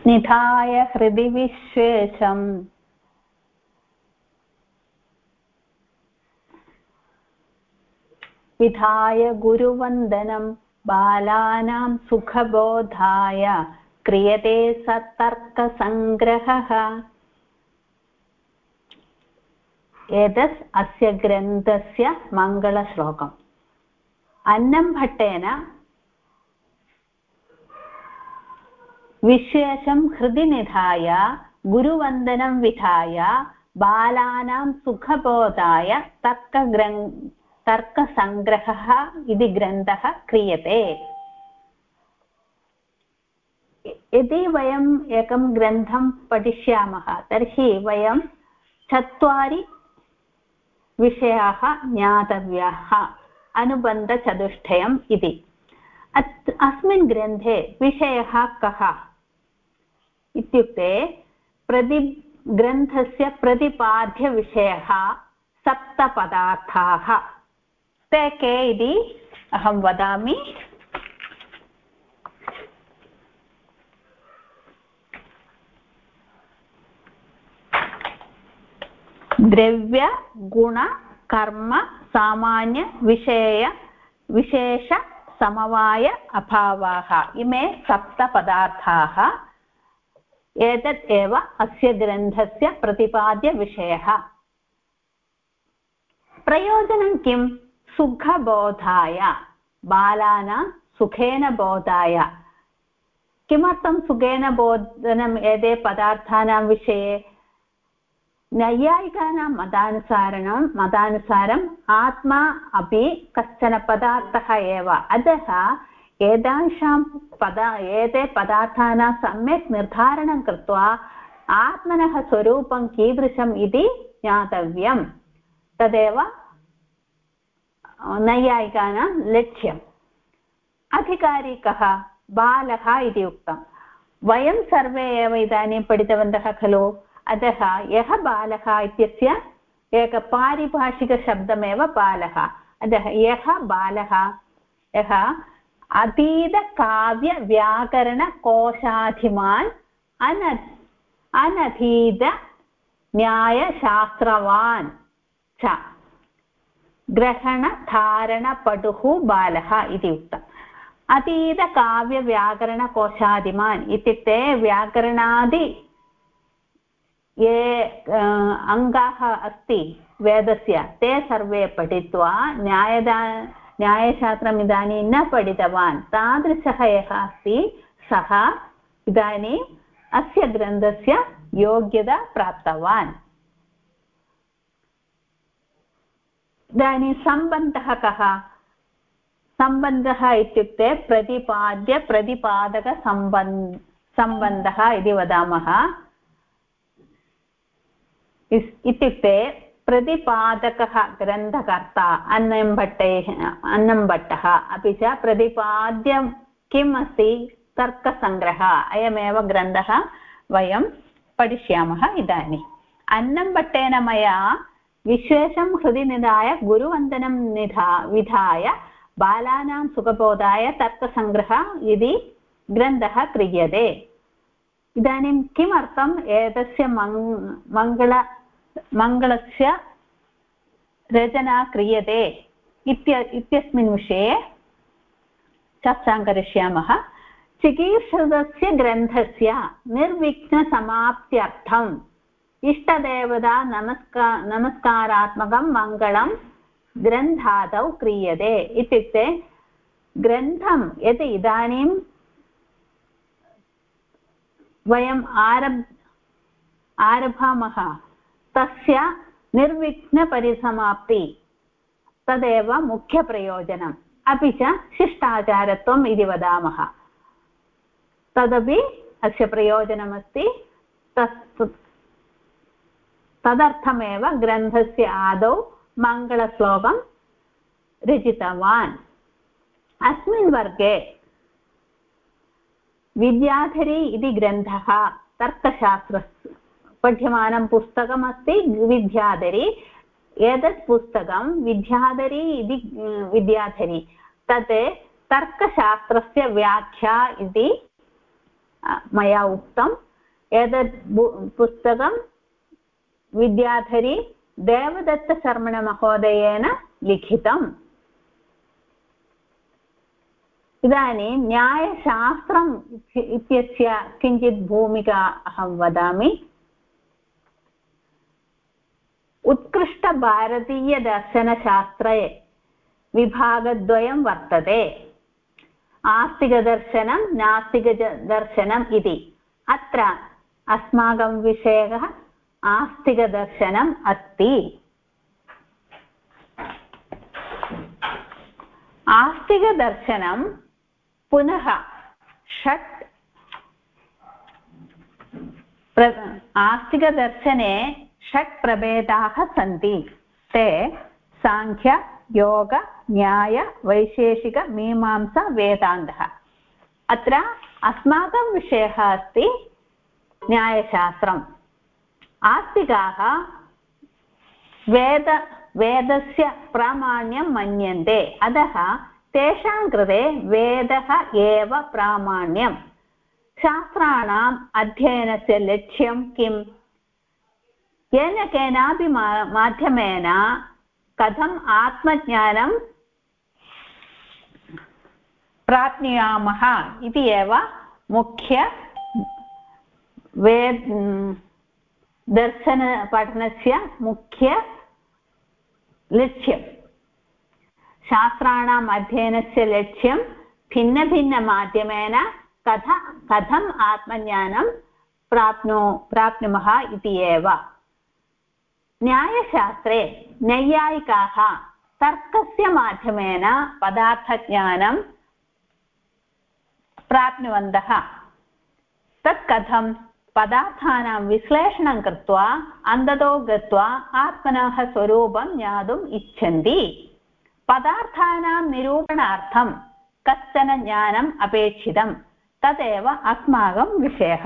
निधाय हृदि विश्वेशम् विधाय गुरुवन्दनं बालानां सुखबोधाय क्रियते सत्तर्कसङ्ग्रहः। एतत् अस्य ग्रन्थस्य मङ्गलश्लोकम्। अन्नम्भट्टेन विशेषं हृदि निधाय गुरुवन्दनं विधाय बालानां सुखबोधाय तर्कसङ्ग्रहः इति ग्रन्थः क्रियते। यदि वयम् एकं ग्रन्थं पठिष्यामः तर्हि वयं 4 विषयाः ज्ञातव्याः। अनुबन्धचतुष्टयम् इति। अस्मिन् ग्रन्थे विषयः कः इत्युक्ते ग्रन्थस्य प्रतिपाद्यविषयः 7 पदार्थाः। ते के इति अहं वदामि। द्रव्य गुण कर्म सामान्य विशेष समवाय अभावाः। इमे 7 पदार्थाः। एतत् एव अस्य ग्रन्थस्य प्रतिपाद्यविषयः। प्रयोजनं किं? सुखबोधाय, बालानां सुखेन बोधाय। किमर्थं सुखेन बोधनम् एते पदार्थानां विषये? नैयायिकानां मतानुसारम् आत्मा अपि कश्चन पदार्थः एव। अतः एते पदार्थानां सम्यक् निर्धारणं कृत्वा आत्मनः स्वरूपं कीदृशम् इति ज्ञातव्यम्। तदेव नैयायिकानां लक्ष्यम्। अधिकारी कः? बालः इति उक्तं। वयं सर्वे एव इदानीं पठितवन्तः खलु। अतः यः बालः इत्यस्य एकः पारिभाषिकशब्दमेव बालः। अतः यः बालः, यः अधीतकाव्यव्याकरणकोशाधिमान् अनधीतन्यायशास्त्रवान् च ग्रहणधारणपटुः बालः इति उक्तम्। अधीतकाव्यव्याकरणकोशाधिमान् इत्युक्ते व्याकरणादि ये अङ्गाः अस्ति वेदस्य ते सर्वे पठित्वा न्यायशास्त्रम् इदानीं न पठितवान् तादृशः यः अस्ति सः इदानीम् अस्य ग्रन्थस्य योग्यता प्राप्तवान्। इदानीं सम्बन्धः कः? सम्बन्धः इत्युक्ते प्रतिपाद्यप्रतिपादकसम्बन्धः इति वदामः। इत्युक्ते प्रतिपादकः ग्रन्थकर्ता अन्नम्भट्टः, अपि च प्रतिपाद्यं किम् अस्ति? तर्कसङ्ग्रहः। अयमेव ग्रन्थः वयं पठिष्यामः इदानीम्। अन्नम्भट्टेन मया विशेषं हृदि निधाय गुरुवन्दनं विधाय बालानां सुखबोधाय तर्कसङ्ग्रहः इति ग्रन्थः क्रियते। इदानीं किमर्थम् एतस्य मङ्गलस्य रचना क्रियते इत्यस्मिन् विषये चर्चां करिष्यामः। चिकीर्षितस्य ग्रन्थस्य निर्विघ्नसमाप्त्यर्थम् इष्टदेवता नमस्कारात्मकं मङ्गलं ग्रन्थादौ क्रियते। इत्युक्ते ग्रन्थं यत् इदानीं वयम् आरभामः तस्य निर्विघ्नपरिसमाप्ति तदेव मुख्यप्रयोजनम्। अपि च शिष्टाचारत्वम् इति वदामः, तदपि अस्य प्रयोजनमस्ति। तदर्थमेव ग्रन्थस्य आदौ मङ्गलश्लोकं रचितवान्। अस्मिन् वर्गे विद्याधरी इति ग्रन्थः तर्कशास्त्रस्य पठ्यमानं पुस्तकमस्ति विद्याधरी। एतत् पुस्तकं विद्याधरी इति विद्याधरी तत् तर्कशास्त्रस्य व्याख्या इति मया उक्तम् एतत् पुस्तकं विद्याधरी देवदत्तशर्मणमहोदयेन लिखितम्। इदानीं न्यायशास्त्रम् इत्यस्य किञ्चित् भूमिका अहं वदामि। उत्कृष्टभारतीयदर्शनशास्त्रे विभागद्वयं वर्तते, आस्तिकदर्शनं नास्तिकदर्शनम् इति। अत्र अस्माकं विषयः आस्तिकदर्शनम् अस्ति। आस्तिकदर्शनं पुनः आस्तिकदर्शने 6 प्रभेदाः सन्ति। ते साङ्ख्य योग न्याय वैशेषिक मीमांसा वेदान्तः। अत्र अस्माकं विषयः अस्ति न्यायशास्त्रम्। आस्तिकाः वेदस्य प्रामाण्यं मन्यन्ते, अतः तेषां कृते वेदः एव प्रामाण्यम्। शास्त्राणाम् अध्ययनस्य लक्ष्यं किम्? येन केनापि माध्यमेन कथम् आत्मज्ञानं प्राप्नुयामः इति एव मुख्य दर्शनपठनस्य मुख्य लक्ष्यं। शास्त्राणाम् अध्ययनस्य लक्ष्यं भिन्नभिन्नमाध्यमेन कथम् आत्मज्ञानं प्राप्नुमः इति एव। न्यायशास्त्रे नैयायिकाः तर्कस्य माध्यमेन पदार्थज्ञानं प्राप्नुवन्तः। तत् कथं? पदार्थानां विश्लेषणं कृत्वा अन्ततो गत्वा आत्मनः स्वरूपं ज्ञातुम् इच्छन्ति। पदार्थानां निरूपणार्थं कश्चन ज्ञानम् अपेक्षितं, तदेव अस्माकं विषयः।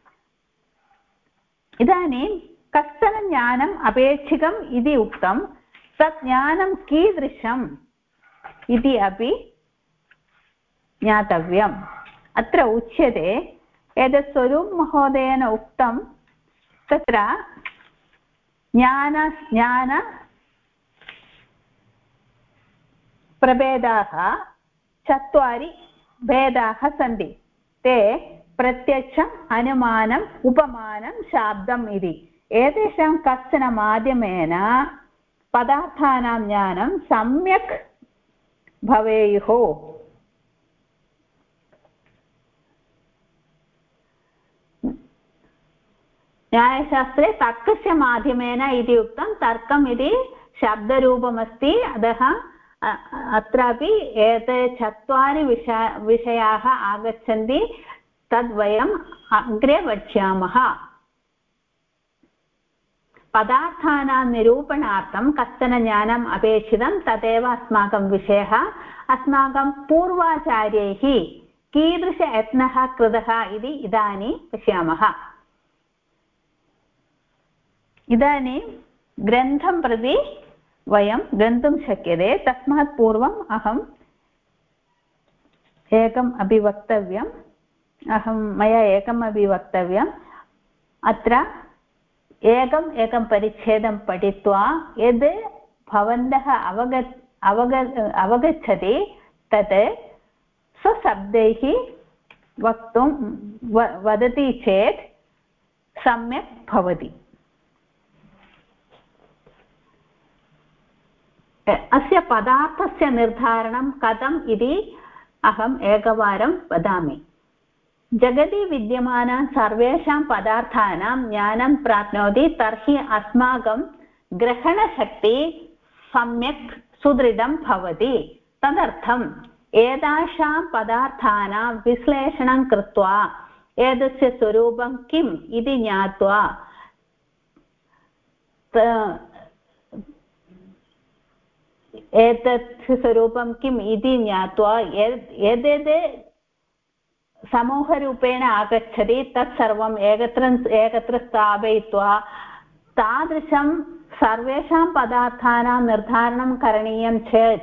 इदानीं कश्चन ज्ञानम् अपेक्षितम् इति उक्तं, तत् ज्ञानं कीदृशम् इति अपि ज्ञातव्यम्। अत्र उच्यते, एतत् स्वरूप महोदयेन उक्तं, तत्र ज्ञान प्रभेदाः 4 भेदाः सन्ति। ते प्रत्यक्षम्, अनुमानम्, उपमानं, शाब्दम् इति। एतेषां कश्चन माध्यमेन पदार्थानां ज्ञानं सम्यक् भवेयुः। न्यायशास्त्रे तर्कस्य माध्यमेन इति उक्तं। तर्कम् इति शब्दरूपमस्ति, अतः अत्रापि एते 4 विषयाः आगच्छन्ति। तद्वयम् अग्रे वक्ष्यामः। पदार्थानां निरूपणार्थं कश्चन ज्ञानम् अपेक्षितं, तदेव अस्माकं विषयः। अस्माकं पूर्वाचार्यैः कीदृशयत्नः कृतः इति इदानीं पश्यामः। इदानीं ग्रन्थं प्रति वयं गन्तुं शक्यते। तस्मात् पूर्वम् अहम् एकम् अपि वक्तव्यम्। मया एकम् अपि वक्तव्यम्। अत्र एकं परिच्छेदं पठित्वा यद् भवन्तः अवगच्छति तत् स्वशब्दैः वदति चेत् सम्यक् भवति। अस्य पदार्थस्य निर्धारणं कथम् इति अहम् एकवारं वदामि। जगति विद्यमानान् सर्वेषां पदार्थानां ज्ञानं प्राप्नोति, तर्हि अस्माकं ग्रहणशक्ति सम्यक् सुदृढं भवति। तदर्थम् एतासां पदार्थानां विश्लेषणं कृत्वा एतस्य स्वरूपं किम् इति ज्ञात्वा एतत् स्वरूपं किम् इति ज्ञात्वा यद् समूहरूपेण आगच्छति तत्सर्वम् एकत्र स्थापयित्वा तादृशं सर्वेषां पदार्थानां निर्धारणं करणीयं चेत्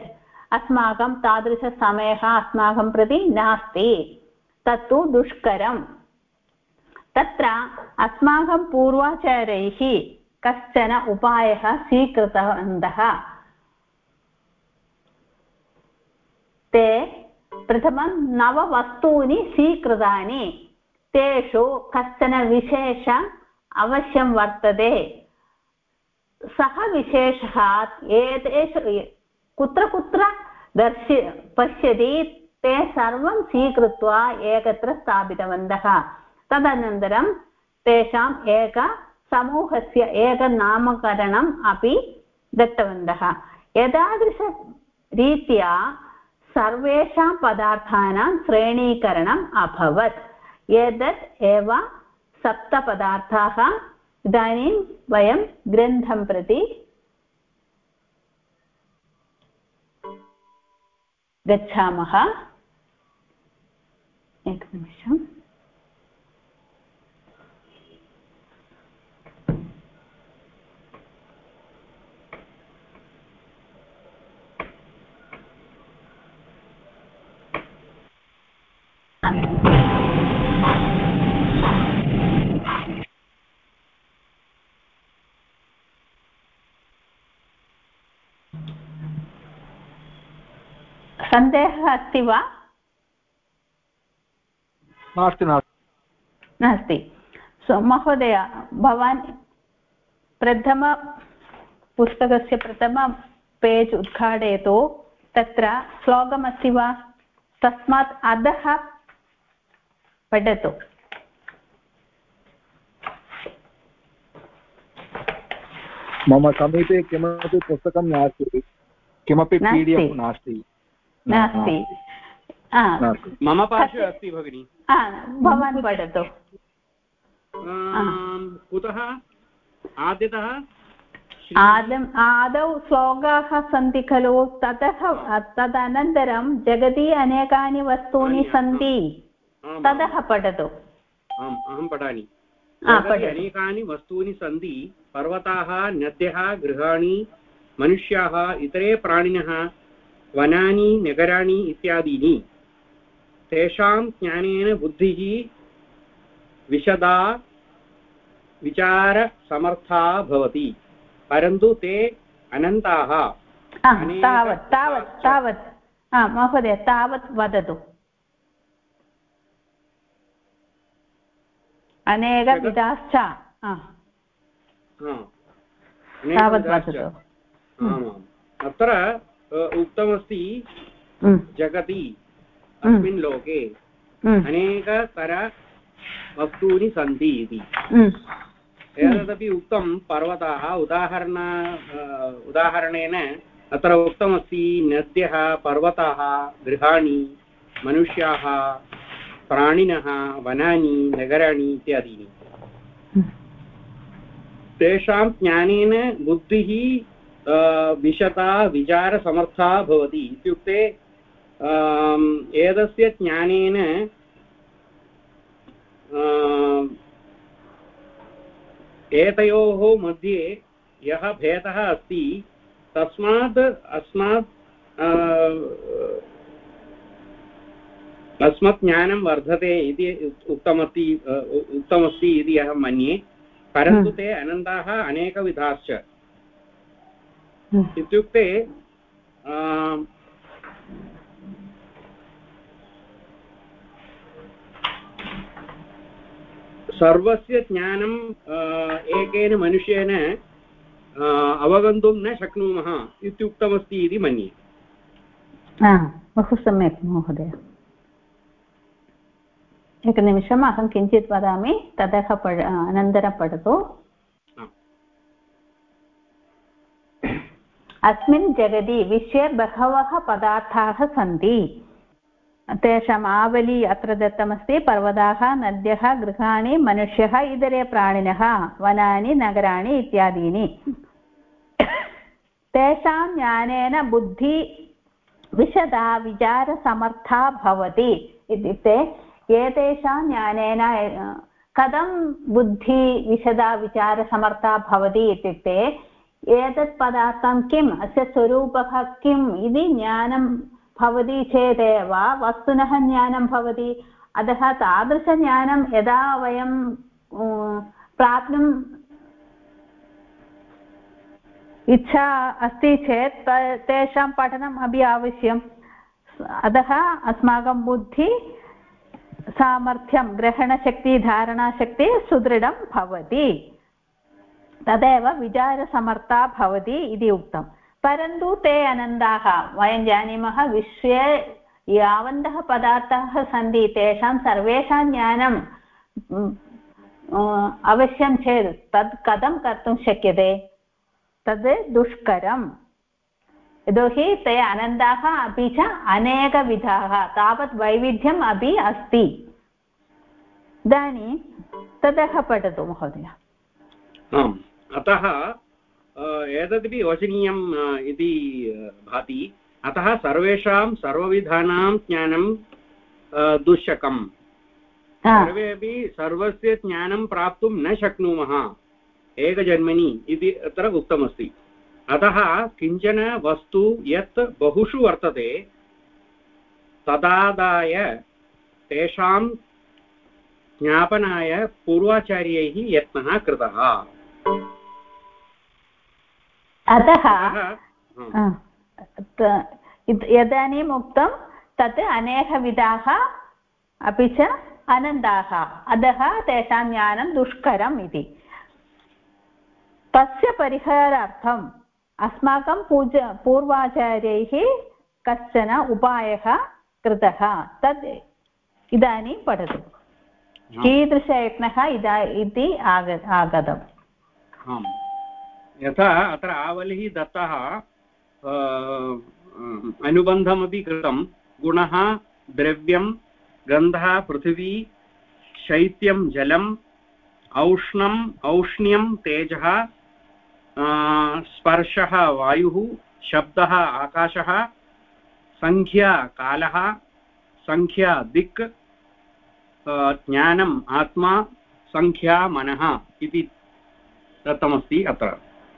अस्माकं तादृशसमयः अस्माकं प्रति नास्ति। तत्तु दुष्करम्। तत्र अस्माकं पूर्वाचार्यैः कश्चन उपायः स्वीकृतवन्तः। ते प्रथमं 9 वस्तूनि स्वीकृतानि, तेषु कश्चन विशेष अवश्यं वर्तते। सः विशेषः एतेषु कुत्र कुत्र पश्यति ते सर्वं स्वीकृत्य एकत्र स्थापितवन्तः। तदनन्तरं तेषाम् समूहस्य एकनामकरणम् अपि दत्तवन्तः। एतादृशरीत्या सर्वेषां पदार्थानां श्रेणीकरणम् अभवत्। एतत् एव 7 पदार्थाः। इदानीं वयं ग्रन्थं प्रति गच्छामः। एकनिमिषम्। सन्देहः अस्ति वा? नास्ति। महोदय, भवान् पुस्तकस्य प्रथम पेज् उद्घाटयतु। तत्र श्लोकमस्ति वा? तस्मात् अधः पठतु। मम समीपे किमपि पुस्तकं नास्ति, किमपि PDF नास्ति। मम पार्श्वे अस्ति भगिनि। भवान् पठतु। कुतः? आद्यतः आदौ श्लोकाः सन्ति खलु, तदनन्तरं जगति अनेकानि वस्तूनि सन्ति, ततः पठतु। अहं पठामि। अनेकानि वस्तूनि सन्ति, पर्वताः, नद्यः, गृहाणि, मनुष्याः, इतरे प्राणिनः, वनानि, नगराणि इत्यादीनि। तेषां ज्ञानेन बुद्धिः विशदा विचारसमर्था भवति, परन्तु ते अनन्ताः। तावत् महोदय, तावत् वदतु। अनेकविधाश्च अत्र उक्तमस्ति जगति अस्मिन् लोके अनेकतर वस्तूनि सन्ति इति। एतदपि उक्तं पर्वताः उदाहरणेन अत्र उक्तमस्ति नद्यः, पर्वताः, गृहाणि, मनुष्याः, प्राणिनः, वनानि, नगराणि इत्यादीनि। तेषां ज्ञानेन बुद्धिः विशता विचारसमर्था भवति। इत्युक्ते एतस्य ज्ञानेन एतयोः मध्ये यः भेदः अस्ति तस्मात् अस्मत् ज्ञानं वर्धते इति उक्तमस्ति इति अहं मन्ये। परन्तु ते अनन्ताः अनेकविधाश्च। इत्युक्ते सर्वस्य ज्ञानं एकेन मनुष्येन अवगन्तुं न शक्नुमः इत्युक्तमस्ति इति मन्ये। बहु सम्यक् महोदय। एकनिमिषम्, अहं किञ्चित् वदामि, ततः अनन्तरं पठतु। अस्मिन् जगति विश्वे बहवः पदार्थाः सन्ति। तेषाम् आवली अत्र दत्तमस्ति। पर्वताः, नद्यः, गृहाणि, मनुष्यः, इतरे प्राणिनः, वनानि, नगराणि इत्यादीनि। तेषां ज्ञानेन बुद्धि विशदा विचारसमर्था भवति। इत्युक्ते एतेषां ज्ञानेन कथं बुद्धि विशदा विचारसमर्था भवति इत्युक्ते एतत् पदार्थं किम्, अस्य स्वरूपः किम् इति ज्ञानं भवति चेदेव वस्तुनः ज्ञानं भवति। अतः तादृशज्ञानं यदा वयं प्राप्तुम् इच्छा अस्ति चेत् तेषां पठनम् अपि आवश्यम्। अतः अस्माकं बुद्धि सामर्थ्यं ग्रहणशक्ति धारणाशक्ति सुदृढं भवति, तदेव विचारसमर्था भवति इति उक्तं। परन्तु ते अनन्ताः, वयं जानीमः विश्वे यावन्तः पदार्थाः सन्ति तेषां सर्वेषां ज्ञानं अवश्यं चेत् तत् कथं कर्तुं शक्यते? तद् दुष्करम्। यतोहि ते अनन्ताः अपि च अनेकविधाः, तावत् वैविध्यम् अपि अस्ति। इदानीं ततः पठतु महोदय। अतः एतदपि वचनीयम् इति भाति। अतः सर्वेषां सर्वविधानां ज्ञानं दुष्करम्। सर्वे अपि सर्वस्य ज्ञानं प्राप्तुं न शक्नुमः एकजन्मनि इति अत्र उक्तमस्ति। अतः किञ्चन वस्तु यत् बहुषु वर्तते तदादाय तेषां ज्ञापनाय पूर्वाचार्यैः यत्नः कृतः। अतः इदानीम् उक्तं तत् अनेकविधाः अपि च अनन्ताः, अतः तेषां ज्ञानं दुष्करम् इति। तस्य परिहारार्थम् अस्माकं पूर्वाचार्यैः कश्चन उपायः कृतः, तद् इदानीं पठतु। कीदृशयत्नः इति आगतम्। यथा अत्र आवलिः दत्तः, अनुबन्धमपि कृतं। गुणः द्रव्यं, गन्धः पृथिवी, शैत्यं जलम्, औष्णम् औष्ण्यं तेजः, स्पर्शः वायुः, शब्दः आकाशः, संख्या कालः, संख्या दिक्, ज्ञानम् आत्मा, संख्या मनः इति दत्तमस्ति। अत्र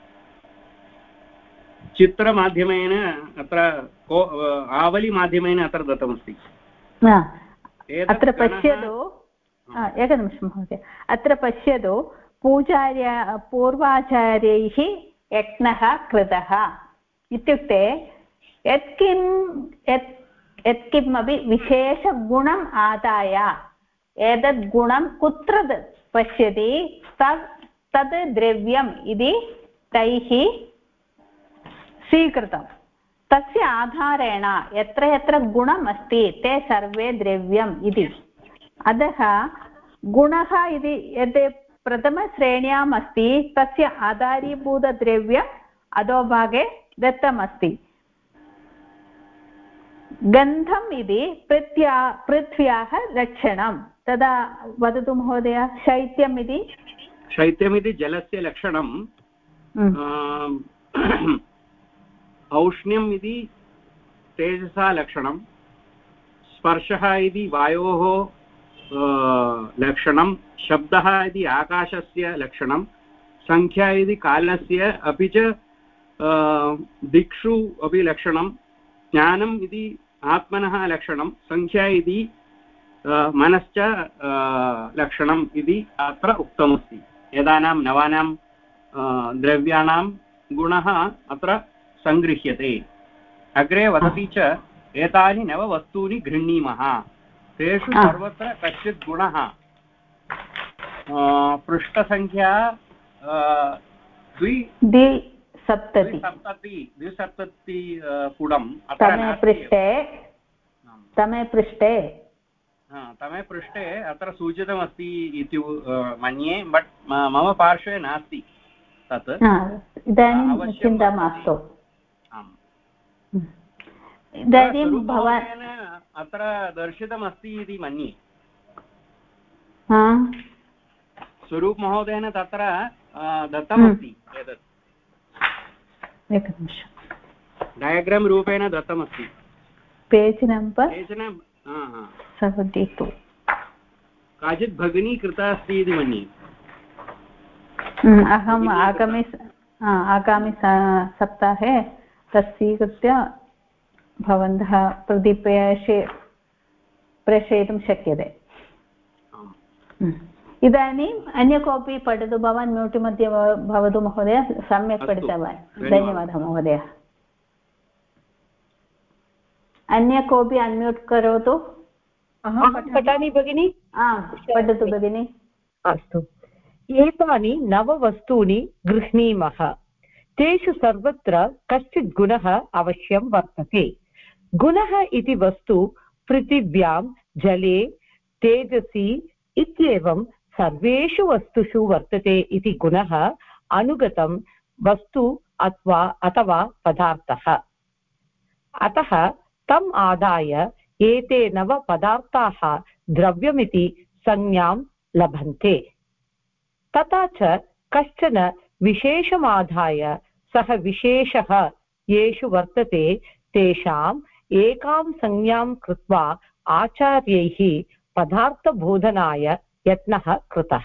चित्रमाध्यमेन अत्र आवलिमाध्यमेन अत्र दत्तमस्ति। अत्र पश्यतु, एकनिमिषं महोदय, अत्र पश्यतु, पूर्वाचार्यैः यत्नः कृतः इत्युक्ते यत्किमपि विशेषगुणम् आदाय एतद् गुणं कुत्र पश्यति तद् द्रव्यम् इति तैः स्वीकृतं। तस्य आधारेण यत्र यत्र गुणम् अस्ति ते सर्वे द्रव्यम् इति। अतः गुणः इति यद् प्रथमश्रेण्याम् अस्ति तस्य आधारीभूतद्रव्यम् अधोभागे दत्तमस्ति। गन्धम् इति पृथ्व्याः लक्षणं, तदा वदतु महोदय। शैत्यमिति जलस्य लक्षणं। औष्ण्यम् इति तेजसा लक्षणं। स्पर्शः इति वायोः लक्षणं। शब्दः इति आकाशस्य लक्षणं। संख्या इति कालस्य अपि च दिक्षु अपि लक्षणं। ज्ञानम् इति आत्मनः लक्षणं। संख्या इति मनश्च लक्षणम् इति अत्र उक्तमस्ति। एतानां नवानां द्रव्याणां गुणः अत्र सङ्गृह्यते। अग्रे वदति च एतानि नववस्तूनि गृह्णीमः, तेषु सर्वत्र कश्चित् गुणः। पृष्ठसङ्ख्या 270 पुटं तमे पृष्ठे अत्र सूचितमस्ति इति मन्ये, बट् मम पार्श्वे नास्ति तत्। इदानीं चिन्ता मास्तु। इदानीं भवान् अत्र दर्शितमस्ति इति मन्ये। स्वरूप महोदयेन तत्र दत्तमस्ति। एतत् एकनिमिषं डयाग्राम् रूपेण दत्तमस्ति। Page number 72। काचित् भगिनी कृता अस्ति इति मन्ये। अहम् आगामि सप्ताहे तत् स्वीकृत्य भवन्तः प्रति प्रेषयितुं शक्यते। इदानीम् अन्य कोऽपि पठतु भवान् म्यूट् मध्ये भवतु महोदय सम्यक् पठितवान् धन्यवादः महोदय अन्य कोऽपि अन्म्यूट् करोतु पठामि भगिनि पठतु भगिनि अस्तु एतानि नववस्तूनि गृह्णीमः तेषु सर्वत्र कश्चित् गुणः अवश्यं वर्तते गुणः इति वस्तु पृथिव्यां जले तेजसि इत्येवं सर्वेषु वस्तुषु वर्तते इति गुणः अनुगतं वस्तु अथवा पदार्थः अतः तम् आदाय एते नव पदार्थाः द्रव्यमिति संज्ञां लभन्ते तथा च कश्चन विशेषमाधाय सः विशेषः येषु वर्तते तेषाम् एकां संज्ञां कृत्वा आचार्यैः पदार्थबोधनाय यत्नः कृतः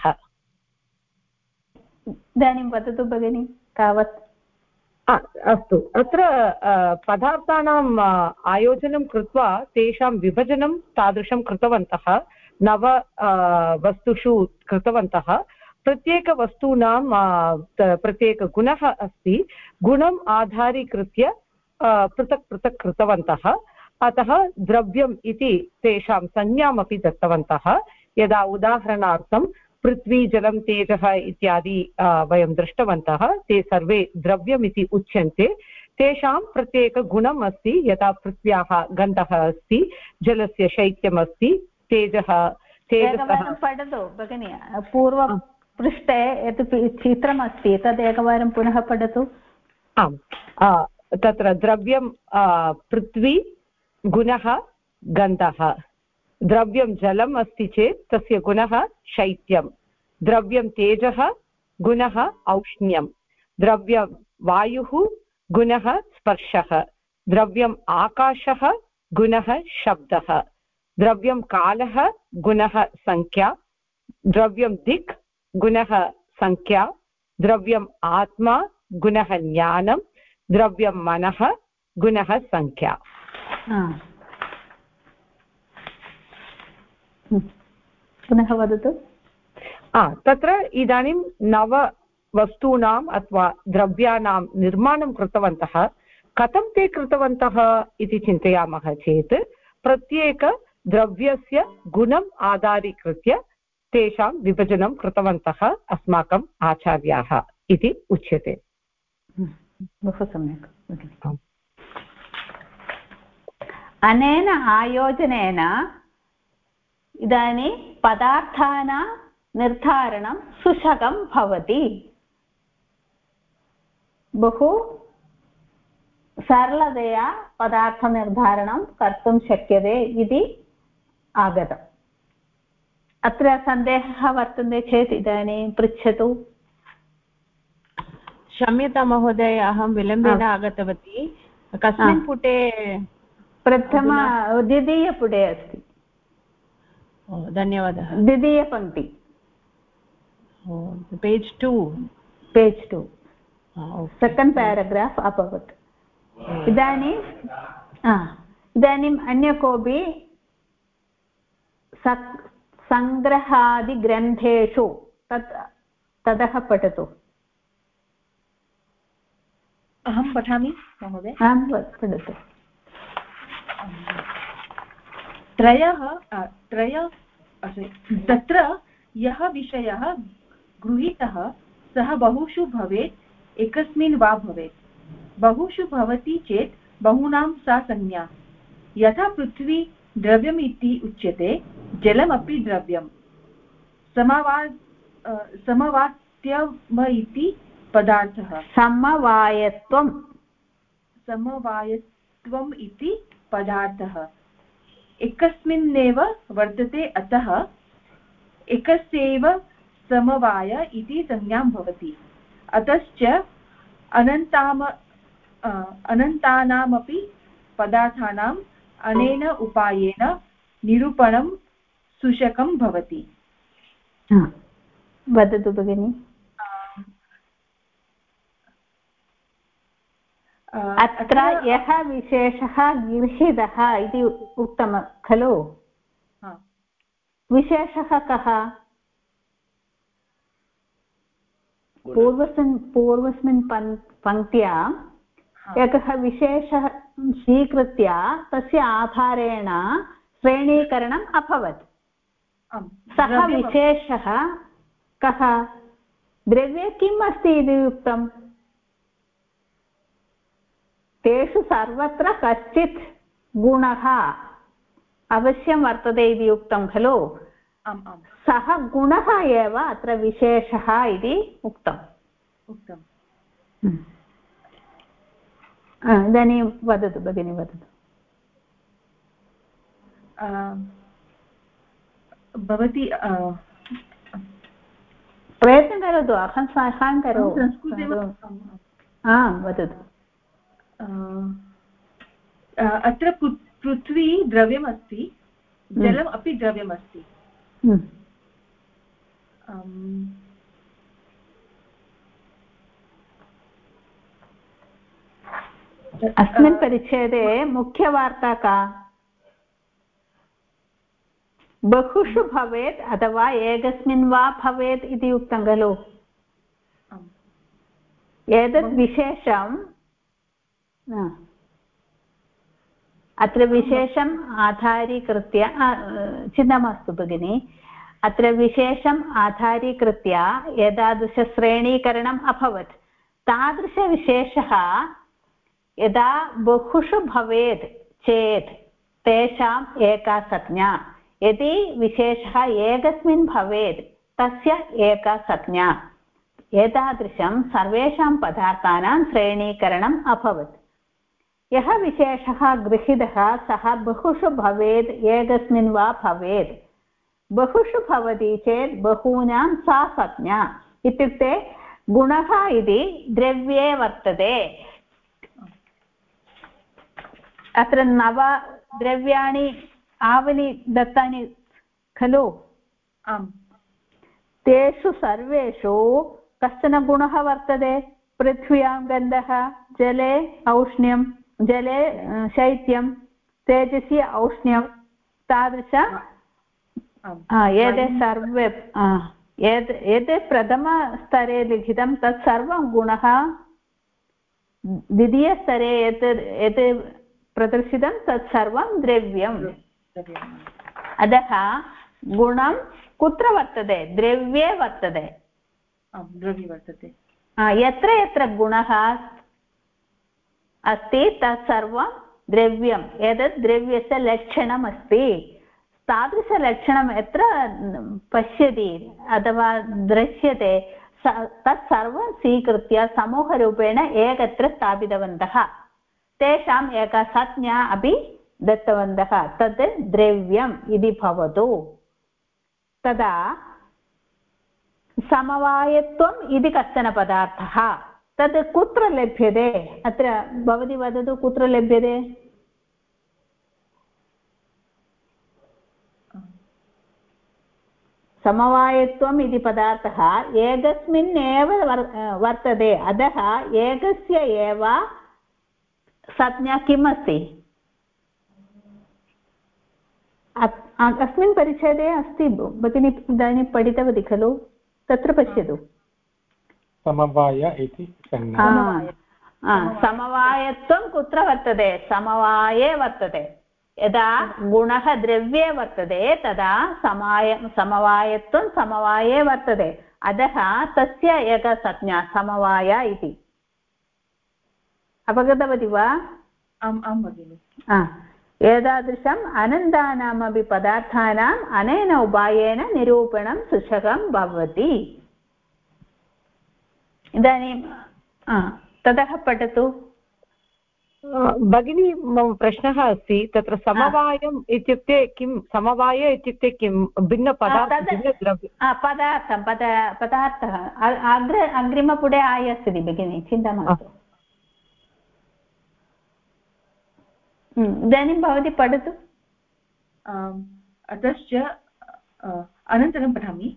इदानीं वदतु भगिनि तावत् अस्तु अत्र पदार्थानाम् आयोजनं कृत्वा तेषां विभजनं तादृशं कृतवन्तः नव वस्तुषु कृतवन्तः प्रत्येकवस्तूनां प्रत्येकगुणः अस्ति गुणम् आधारीकृत्य पृथक् पृथक् कृतवन्तः अतः द्रव्यम् इति तेषां संज्ञामपि दत्तवन्तः यदा उदाहरणार्थं पृथ्वी जलं तेजः इत्यादि वयं दृष्टवन्तः ते सर्वे द्रव्यमिति उच्यन्ते तेषां प्रत्येकगुणम् अस्ति यथा पृथ्व्याः गन्धः अस्ति जलस्य शैत्यम् अस्ति तेजः पठतु भगिनि पूर्वपृष्ठे यत् चित्रमस्ति तद् एकवारं पुनः पठतु आम् तत्र द्रव्यं पृथ्वी गुणः गन्धः द्रव्यं जलम् अस्ति चेत् तस्य गुणः शैत्यं द्रव्यं तेजः गुणः औष्ण्यं द्रव्यं वायुः गुणः स्पर्शः द्रव्यम् आकाशः गुणः शब्दः द्रव्यं कालः गुणः संख्या द्रव्यं दिक् गुणः संख्या द्रव्यम् आत्मा गुणः ज्ञानं द्रव्यं मनः गुणः संख्या पुनः वदतु तत्र इदानीं नव वस्तूनाम् अथवा द्रव्याणां निर्माणं कृतवन्तः कथं ते कृतवन्तः इति चिन्तयामः चेत् प्रत्येकद्रव्यस्य गुणम् आधारीकृत्य तेषां विभजनं कृतवन्तः अस्माकम् आचार्याः इति उच्यते बहु सम्यक् अनेन आयोजनेन इदानीं पदार्थानां निर्धारणं सुशकं भवति बहु सरलतया पदार्थनिर्धारणं कर्तुं शक्यते इति आगतम् अत्र सन्देहः वर्तते चेत् इदानीं पृच्छतु क्षम्यता महोदय अहं विलम्बेन आगतवती कस्मिन् पुटे द्वितीयपुटे अस्ति धन्यवादः द्वितीयपङ्क्ति पेज् 2 सेकेण्ड् पेराग्राफ् अभवत् इदानीम् अन्य कोऽपि सङ्ग्रहादिग्रन्थेषु ततः पठतु अहं पठामि महोदय पठतु तत्र यः विषयः गृहीतः सः बहुषु भवेत् एकस्मिन् वा भवेत् बहुषु भवति चेत् बहूनां सा संज्ञा यथा पृथ्वी द्रव्यमिति उच्यते जलमपि द्रव्यं समवायत्वम् इति पदार्थः समवायत्वम् इति पदार्थः एकस्मिन्नेव वर्तते अतः एकस्यैव समवाय इति संज्ञा भवति अतश्च अनन्तानामपि पदार्थानाम् अनेन उपायेन निरूपणं सुशकं भवति वदतु भगिनि अत्र यः विशेषः गृहीतः इति उक्तं खलु विशेषः कः पूर्वस्मिन् पङ्क्त्याम् एकः विशेषः स्वीकृत्य तस्य आधारेण श्रेणीकरणम् अभवत्। सः विशेषः कः? द्रव्ये किम् अस्ति इति उक्तम्? तेषु सर्वत्र कश्चित् गुणः अवश्यं वर्तते इति उक्तं खलु? सः गुणः एव अत्र विशेषः इति उक्तम्। इदानीं वदतु भगिनी, वदतु। भवती प्रयत्नं करोतु, अहं साहाय्यं करोमि। वदतु। अत्र पृथ्वी द्रव्यमस्ति, जलम् अपि द्रव्यमस्ति। अस्मिन् परिच्छेदे मुख्यवार्ता का? बहुषु भवेत् अथवा एकस्मिन् वा भवेत् इति उक्तं खलु? एतत् विशेषम् अत्र विशेषम् आधारीकृत्य चिन्ता मास्तु भगिनि, अत्र विशेषम् आधारीकृत्य एतादृशश्रेणीकरणम् अभवत्। तादृशविशेषः यदा बहुषु भवेत् चेत् तेषाम् एका संज्ञा, यदि विशेषः एकस्मिन् भवेत् तस्य एका संज्ञा। एतादृशं सर्वेषां पदार्थानां श्रेणीकरणम् अभवत्। यः विशेषः गृहीतः सः बहुषु भवेत् एकस्मिन् वा भवेत्। बहुषु भवति चेत् बहूनां सा संज्ञा, इत्युक्ते गुणः इति द्रव्ये वर्तते। अत्र 9 द्रव्याणि आवली दत्तानि खलु? तेषु सर्वेषु कश्चन गुणः वर्तते। पृथ्व्यां गन्धः, जले औष्ण्यं, जले शैत्यं, तेजसि औष्ण्यं, तादृश एते सर्वे यत् प्रथमस्तरे लिखितं तत् सर्वं गुणः। द्वितीयस्तरे यत् प्रदर्शितं तत् सर्वं द्रव्यम्। अतः गुणं कुत्र वर्तते? द्रव्ये वर्तते। द्रव्ये वर्तते। यत्र यत्र गुणः अस्ति तत् सर्वं द्रव्यम्। एतत् द्रव्यस्य लक्षणम् अस्ति। तादृशलक्षणं यत्र पश्यति अथवा दृश्यते तत् सर्वं स्वीकृत्य समूहरूपेण एकत्र स्थापितवन्तः। तेषाम् एका संज्ञा अपि दत्तवन्तः, तत् द्रव्यम् इति भवतु। तदा समवायत्वम् इति कश्चन पदार्थः, तद् कुत्र लभ्यते? अत्र भवती वदतु, कुत्र लभ्यते? समवायत्वम् इति पदार्थः एकस्मिन् एव वर्तते। अतः एकस्य एव संज्ञा किम् अस्ति? अस्मिन् परिच्छेदे अस्ति भगिनी, इदानीं पठितवती खलु? तत्र पश्यतु, समवाय इति संज्ञा। समवायत्वं कुत्र वर्तते? समवाये वर्तते। यदा गुणः द्रव्ये वर्तते तदा समवायत्वं समवाये वर्तते। अतः तस्य एका संज्ञा समवाय इति। अवगतवती वा? आम् भगिनि। एतादृशम् अनन्तानामपि पदार्थानाम् अनेन उपायेन निरूपणं सुशकं भवति। इदानीं ततः पठतु भगिनी। मम प्रश्नः अस्ति, तत्र समवायम् इत्युक्ते किं? समवाय इत्युक्ते किं? भिन्नपदार्थः, पदार्थः अग्रिमपुटे आयास्यति भगिनि, चिन्ता मास्तु। इदानीं भवती पठतु। अतश्च अनन्तरं पठामि।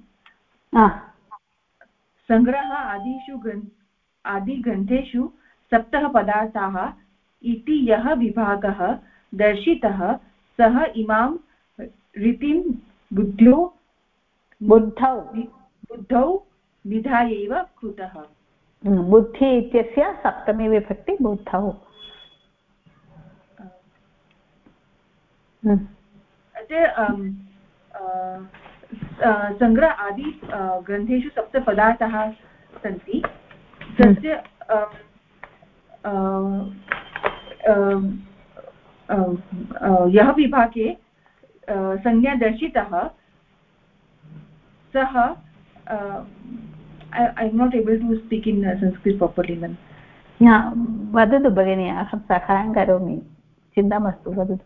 सङ्ग्रह आदिग्रन्थेषु 7 पदार्थाः इति यः विभागः दर्शितः सः इमां रीतिं बुद्धौ निधाय एव कृतः बुद्धि इत्यस्य सप्तमी विभक्ति बुद्धौ सङ्ग्रह आदि ग्रन्थेषु सप्तपदार्थाः सन्ति तस्य यः विभागे संज्ञा दर्शितः सः I am not able to speak in Sanskrit properly, ma'am. वदतु भगिनी, अहं सहायं करोमि, चिन्ता मास्तु, वदतु।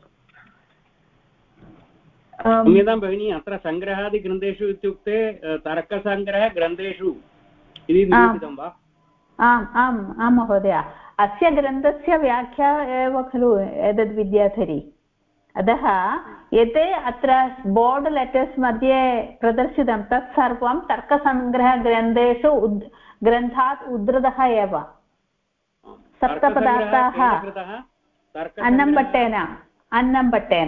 क्षम्यतां भगिनी, अत्र सङ्ग्रहादिग्रन्थेषु इत्युक्ते तर्कसङ्ग्रहग्रन्थेषु इति निरूपितं वा? आम् आम् आं महोदय, अस्य ग्रन्थस्य व्याख्या एव खलु एतद् विद्याधरी। अतः यत् अत्र बोर्ड् लेटर्स् मध्ये प्रदर्शितं तत् सर्वं तर्कसङ्ग्रहग्रन्थेषु ग्रन्थात् उद्धृतः एव। सप्तपदार्थाः अन्नम्भट्टेन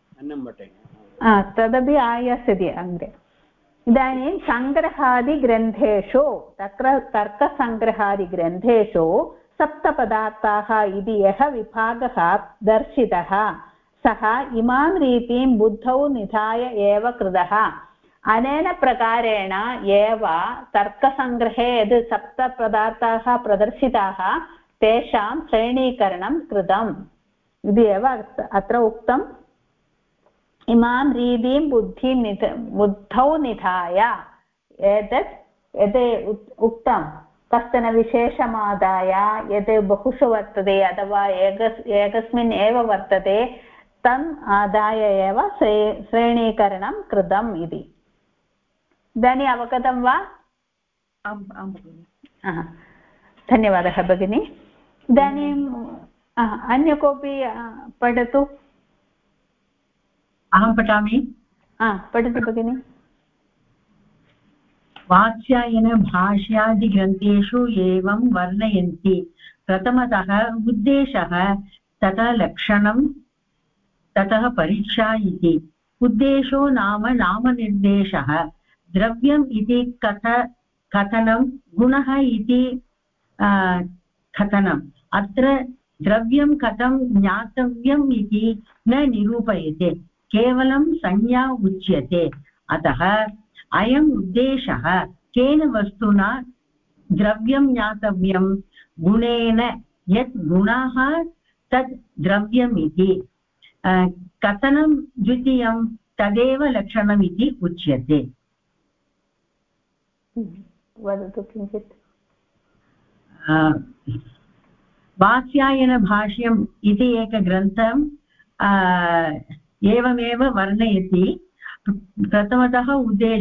तदपि आयास्यति अग्रे। इदानीं सङ्ग्रहादिग्रन्थेषु तर्कसङ्ग्रहादिग्रन्थेषु सप्तपदार्थाः इति यः विभागः दर्शितः सः इमां रीतिं बुद्धौ निधाय एव कृतः। अनेन प्रकारेण एव तर्कसङ्ग्रहे यद् सप्तपदार्थाः प्रदर्शिताः तेषां श्रेणीकरणं कृतम् इति एव अत्र उक्तम्। इमां रीतिं बुद्धौ निधाय एतत् यद् उक्तं कश्चन विशेषमादाय यद् बहुषु वर्तते अथवा एकस्मिन् एव वर्तते तम् आदाय एव श्रेणीकरणं कृतम् इति। इदानीम् अवगतं वा? आम् आं भगिनि। धन्यवादः भगिनि। इदानीम् अन्य कोऽपि पठतु। अहं पठामि। पठतु भगिनि। वात्स्यायन भाष्यादिग्रन्थेषु एवं वर्णयन्ति। प्रथमतः उद्देशः, ततः लक्षणं, ततः परीक्षा इति। उद्देशो नाम नामनिर्देशः, द्रव्यम् इति कथनं, गुणः इति कथनम्। अत्र द्रव्यं कथं ज्ञातव्यम् इति न निरूपयते, केवलं संज्ञा उच्यते। अतः अयम् उद्देशः केन वस्तुना द्रव्यं ज्ञातव्यं, गुणेन, यत् गुणः तद् द्रव्यम् इति। कथनं द्वितीयं, तदेव लक्षणम् इति उच्यते। वदतु किञ्चित्। वात्स्यायनभाष्यम् इति एकग्रन्थं एवमेव वर्णयति। प्रथमः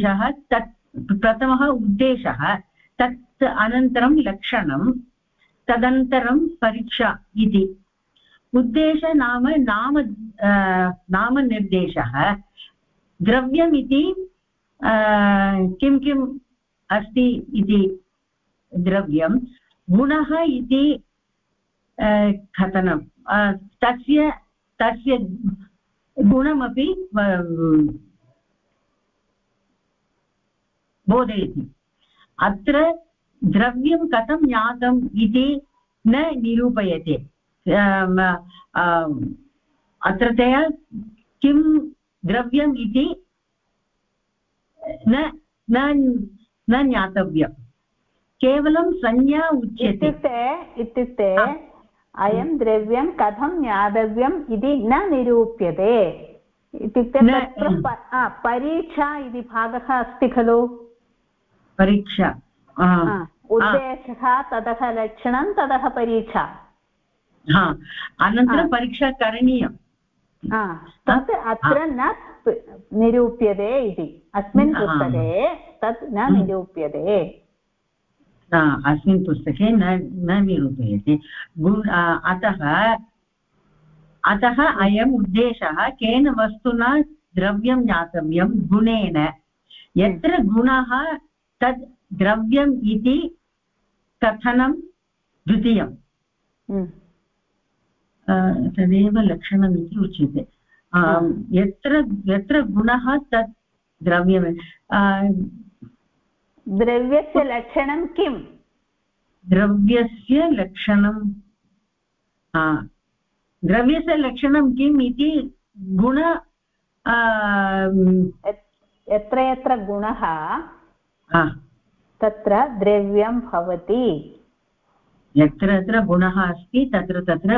उद्देशः, तत् अनन्तरं लक्षणं, तदनन्तरं परीक्षा इति। उद्देश नाम नामनिर्देशः, द्रव्यम् इति किं किम् अस्ति इति द्रव्यं, गुणः इति कथनं, तस्य गुणमपि बोधयति। अत्र द्रव्यं कथं ज्ञातम् इति न निरूपयते। अत्रतया किं द्रव्यम् इति न ज्ञातव्यं, केवलं संज्ञा उच्यते। इत्युक्ते अयं द्रव्यं कथं ज्ञातव्यम् इति न निरूप्यते। इत्युक्ते परीक्षा इति भागः अस्ति खलु। परीक्षा, उद्देशः, ततः लक्षणं, ततः परीक्षा। अनन्तरं परीक्षा करणीयं। तत् अत्र न निरूप्यते इति, अस्मिन् पुस्तके तत् न निरूप्यते। अस्मिन् पुस्तके न निरूपयते। अतः अयम् उद्देशः केन वस्तुना द्रव्यं ज्ञातव्यं, गुणेन, यत्र गुणः तद् द्रव्यम् इति कथनं द्वितीयम्। तदेव लक्षणम् इति उच्यते। यत्र गुणः तत् द्रव्यम्। द्रव्यस्य लक्षणं किम्? द्रव्यस्य लक्षणं किम् इति गुण यत्र यत्र गुणः तत्र द्रव्यं भवति। यत्र यत्र गुणः अस्ति तत्र तत्र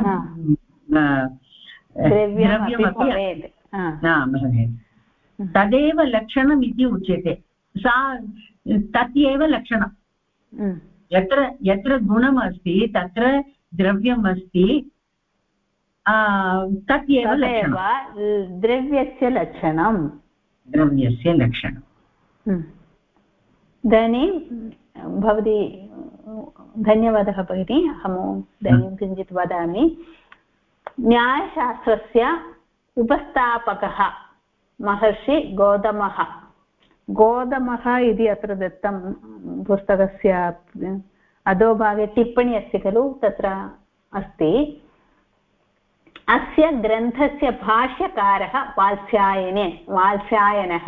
द्रव्यमपि भवेत्। तदेव लक्षणम् इति उच्यते। तत् एव लक्षणं। यत्र यत्र गुणम् अस्ति तत्र द्रव्यम् अस्ति, तत् एव द्रव्यस्य लक्षणं। द्रव्यस्य लक्षणम्। इदानीं भवती धन्यवादः भगिनी। अहम् इदानीं किञ्चित् वदामि। न्यायशास्त्रस्य उपस्थापकः महर्षि गौतमः इति अत्र दत्तं पुस्तकस्य अधोभागे टिप्पणी अस्ति खलु, तत्र अस्ति। अस्य ग्रन्थस्य भाष्यकारः वात्स्यायनः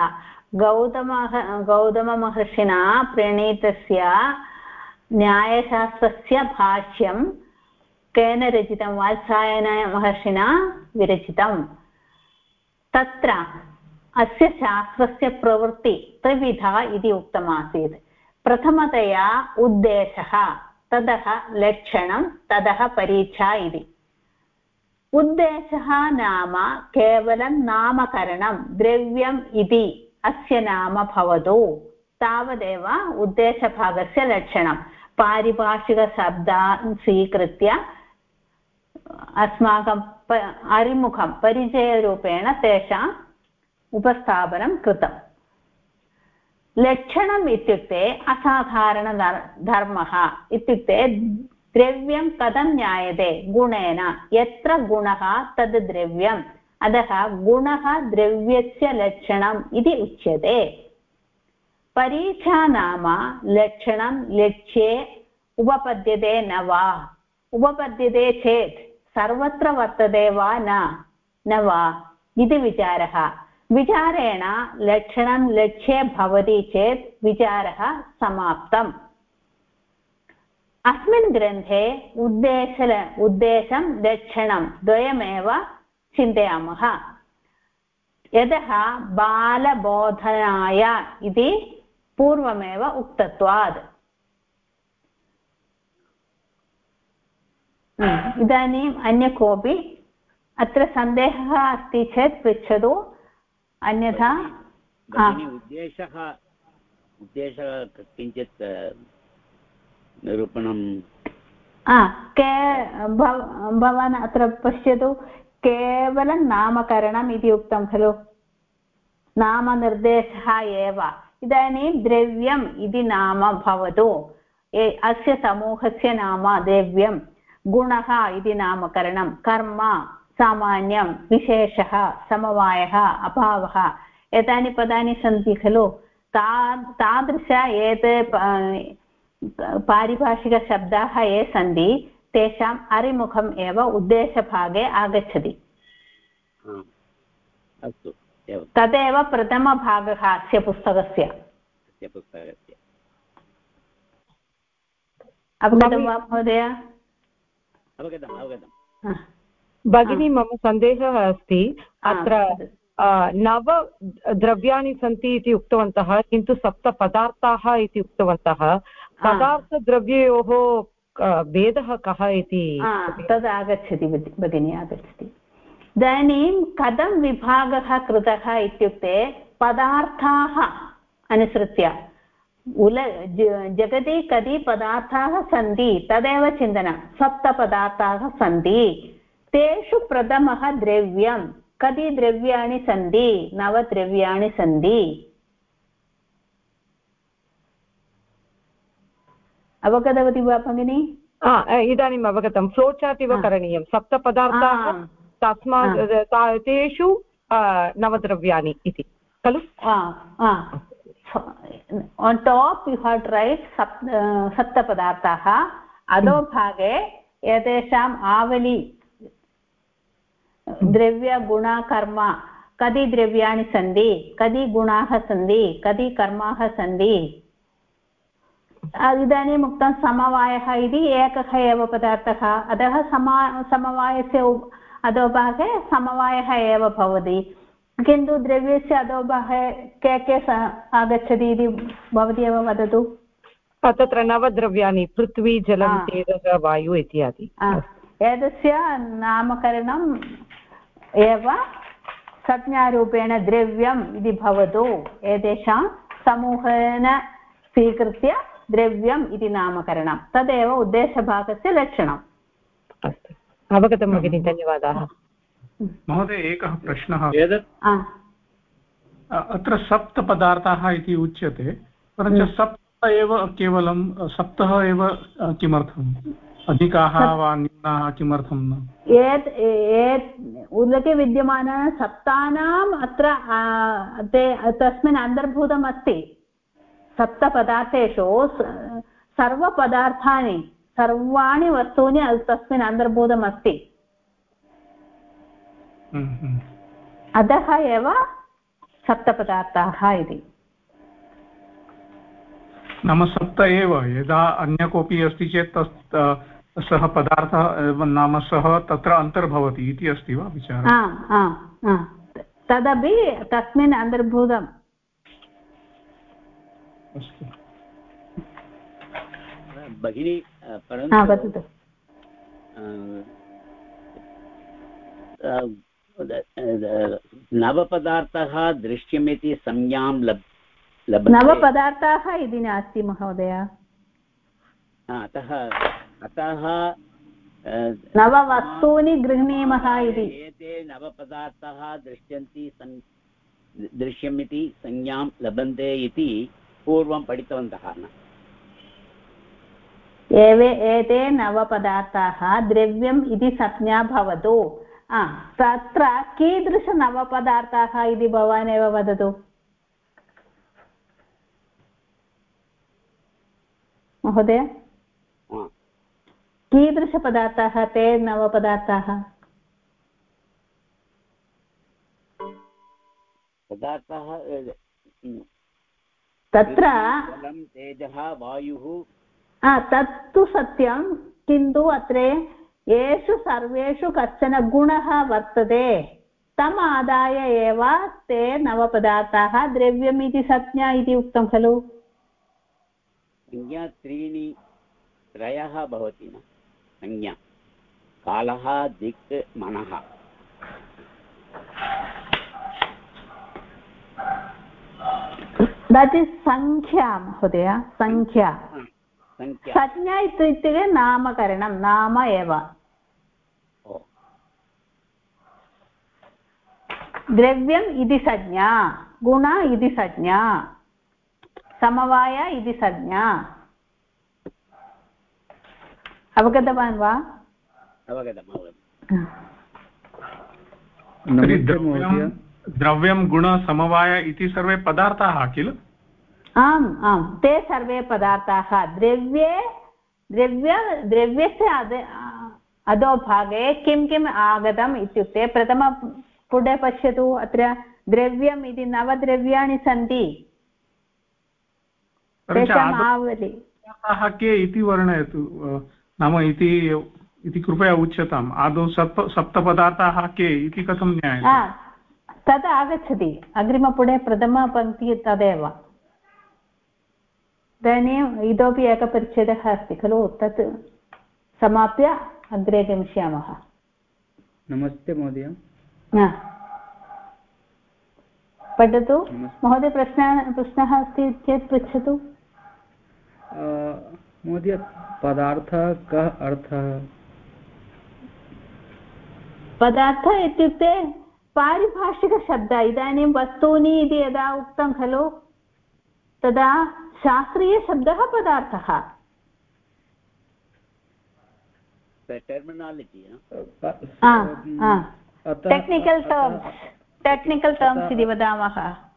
गौतममहर्षिणा प्रणीतस्य न्यायशास्त्रस्य भाष्यं केन रचितं? वात्स्यायनमहर्षिणा विरचितं। तत्र अस्य शास्त्रस्य प्रवृत्ति त्रिविधा इति उक्तमासीत्। प्रथमतया उद्देशः, ततः लक्षणं, ततः परीक्षा इति। उद्देशः नाम केवलं नामकरणं, द्रव्यम् इति अस्य नाम भवतु तावदेव उद्देशभागस्य लक्षणं। पारिभाषिकशब्दान् स्वीकृत्य अस्माकं अरिमुखं परिचयरूपेण तेषाम् उपस्थापनं कृतम्। लक्षणम् इत्युक्ते असाधारणधर्मः इत्युक्ते द्रव्यं कथं ज्ञायते? गुणेन। यत्र गुणः तद् द्रव्यम्, अतः गुणः द्रव्यस्य लक्षणम् इति उच्यते। परीक्षा नाम लक्षणं लक्ष्ये उपपद्यते न वा? उपपद्यते चेत् सर्वत्र वर्तते वा न वा इति विचारः। विचारेण लक्षणं लक्ष्ये भवति चेत् विचारः समाप्तम्। अस्मिन् ग्रन्थे उद्देशं लक्षणं द्वयमेव चिन्तयामः। यतः बालबोधनाय इति पूर्वमेव उक्तत्वात्। इदानीम् अन्य कोऽपि अत्र सन्देहः अस्ति चेत् पृच्छतु, अन्यथा उद्देशः किञ्चित् निरूपणं। भवान् अत्र पश्यतु, केवलं नामकरणम् इति उक्तं खलु, नामनिर्देशः एव। इदानीं द्रव्यम् इति नाम भवतु, अस्य समूहस्य नाम द्रव्यं। गुणः इति नामकरणं, कर्म, सामान्यं, विशेषः, समवायः, अभावः, एतानि पदानि सन्ति खलु। तादृश एते पारिभाषिकशब्दाः ये सन्ति तेषाम् अरिमुखम् एव उद्देशभागे आगच्छति। अस्तु, तदेव प्रथमभागः अस्य पुस्तकस्य। अवगतं वा महोदय? अवगतम्। भगिनी, मम सन्देहः अस्ति। अत्र 9 द्रव्याणि सन्ति इति उक्तवन्तः, किन्तु 7 पदार्थाः इति उक्तवन्तः। पदार्थद्रव्ययोः भेदः कः इति तद् आगच्छति भगिनी, आगच्छति। इदानीं कथं विभागः कृतः इत्युक्ते पदार्थाः अनुसृत्य जगति कति पदार्थाः सन्ति तदेव चिन्तनं। 7 पदार्थाः सन्ति, तेषु प्रथमः द्रव्यं। कति द्रव्याणि सन्ति? 9 द्रव्याणि सन्ति। अवगतवती वा भगिनी? इदानीम् अवगतं। फ्लोचार्ट् इव करणीयं। 7 पदार्थाः, तस्मात् तेषु 9 द्रव्याणि इति खलु? On top you have to write 7 पदार्थाः, अधोभागे एतेषाम् आवली द्रव्य गुण कर्म, कति द्रव्याणि सन्ति, कति गुणाः सन्ति, कति कर्माः सन्ति इदानीम् उक्तं समवायः इति एकः एव पदार्थः, अतः समवायस्य अधोभागे समवायः एव भवति। किन्तु द्रव्यस्य अधोभागे के आगच्छति इति भवती एव वदतु। तत्र नवद्रव्याणि पृथ्वी जलं तेजः वायु इत्यादि। एतस्य नामकरणम् एव संज्ञारूपेण द्रव्यम् इति भवतु। एतेषां समूहेन स्वीकृत्य द्रव्यम् इति नामकरणं, तदेव उद्देशभागस्य लक्षणम्। अस्तु, अवगतं भगिनि, धन्यवादाः। महोदय, एकः प्रश्नः। अत्र सप्तपदार्थाः इति उच्यते, परञ्च सप्त एव केवलं सप्तः एव किमर्थम्? अधिकाः वा न्यूनाः किमर्थं न? उल्लेखे विद्यमान सप्तानाम् अत्र तस्मिन् अन्तर्भूतम् अस्ति। सप्तपदार्थेषु सर्वपदार्थानि सर्वाणि वस्तूनि तस्मिन् अन्तर्भूतम् अस्ति। अतः एव सप्तपदार्थाः इति। नाम सप्त एव, यदा अन्य कोऽपि अस्ति चेत् सः पदार्थः नाम सः तत्र अन्तर्भवति इति अस्ति वा विचारः? तदपि तस्मिन् अन्तर्भूतम्। अस्तु भगिनी, परन्तु नवपदार्थः दृश्यमिति संज्ञां लभते। नवपदार्थाः इति नास्ति महोदय। अतः नववस्तूनि गृह्णीमः इति। एते नवपदार्थाः दृश्यमिति संज्ञां लभन्ते इति पूर्वं पठितवन्तः न? एते नवपदार्थाः द्रव्यम् इति संज्ञा भवतु। तत्र कीदृशनवपदार्थाः इति भवान् एव वदतु महोदय। कीदृशपदार्थाः ते नवपदार्थाः? तत्र तेजः वायुः तत्तु सत्यं, किन्तु अत्र येषु सर्वेषु कश्चन गुणः वर्तते, तम् आदाय एव ते नवपदार्थाः द्रव्यम् इति संज्ञा इति उक्तं खलु। संज्ञा त्रयः भवति न? संज्ञा कालः, दिक्, मनः। दट् इस् संख्या महोदय, संख्या। संज्ञा इत्युक्ते नामकरणं, नाम एव। द्रव्यम् इति संज्ञा, गुण इति संज्ञा, समवाय इति संज्ञा। अवगतवान् वा? द्रव्यं गुण समवाय इति सर्वे पदार्थाः किल? आम् आम्, ते सर्वे पदार्थाः। द्रव्यस्य अधोभागे किं किम् आगतम् इत्युक्ते प्रथमपुटे पश्यतु, अत्र द्रव्यम् इति नवद्रव्याणि सन्ति, तेषाम् आवली। के इति वर्णयतु, नाम इति कृपया उच्यताम्। आदौ सप्तपदार्थाः के इति कथं ज्ञायते? तद् आगच्छति अग्रिमपुटे प्रथमपङ्क्ति, तदेव। इदानीम् इतोपि एकः परिच्छेदः अस्ति खलु, तत् समाप्य अग्रे गमिष्यामः। नमस्ते महोदय। पठतु महोदय, प्रश्नः अस्ति चेत् पृच्छतु। महोदय, पदार्थः कः अर्थः? पदार्थ इत्युक्ते पारिभाषिकशब्दः। इदानीं वस्तूनि इति यदा उक्तं खलु, तदा शास्त्रीयशब्दः पदार्थः। टेक्निकल् टर्म्स् इति वदामः।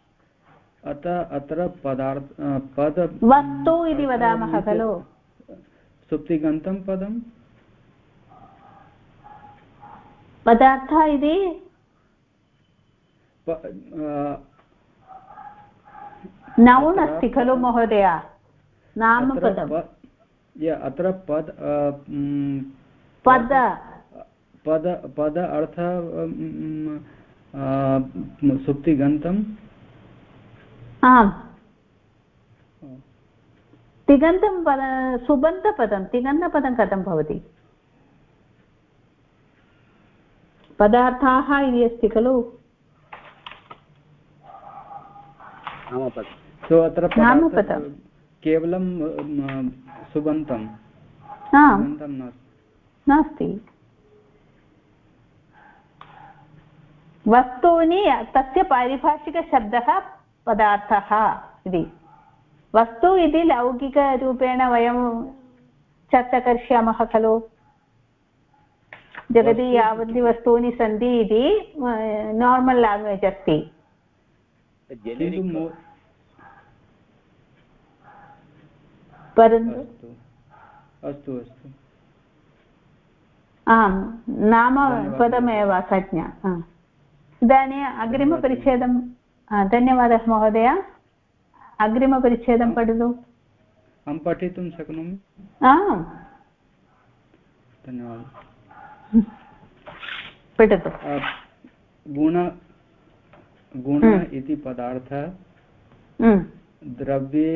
अत्र वस्तु इति वदामः खलु। सुप्तिगन्तं पदं पदार्थः इति नौन् अस्ति खलु महोदय। नामपदम् अत्र पद अर्थ सुप्तिगन्तम् आम् तिङन्तं पद सुबन्तपदं तिङन्तपदं कथं भवति पदार्थाः इति अस्ति खलु अत्र केवलं सुबन्तं नास्ति वस्तूनि तस्य पारिभाषिकशब्दः पदार्थः इति वस्तु इति लौकिकरूपेण वयं चर्चा करिष्यामः खलु जगति यावन्ति वस्तूनि सन्ति इति नार्मल् लाङ्ग्वेज् अस्ति परन्तु अस्तु अस्तु आम् नामपदमेव संज्ञा इदानीम् अग्रिमपरिच्छेदं धन्यवादः महोदय अग्रिमपरिच्छेदं पठतु अहं पठितुं शक्नोमि आम् धन्यवादः पठतु गुण इति पदार्थः द्रव्ये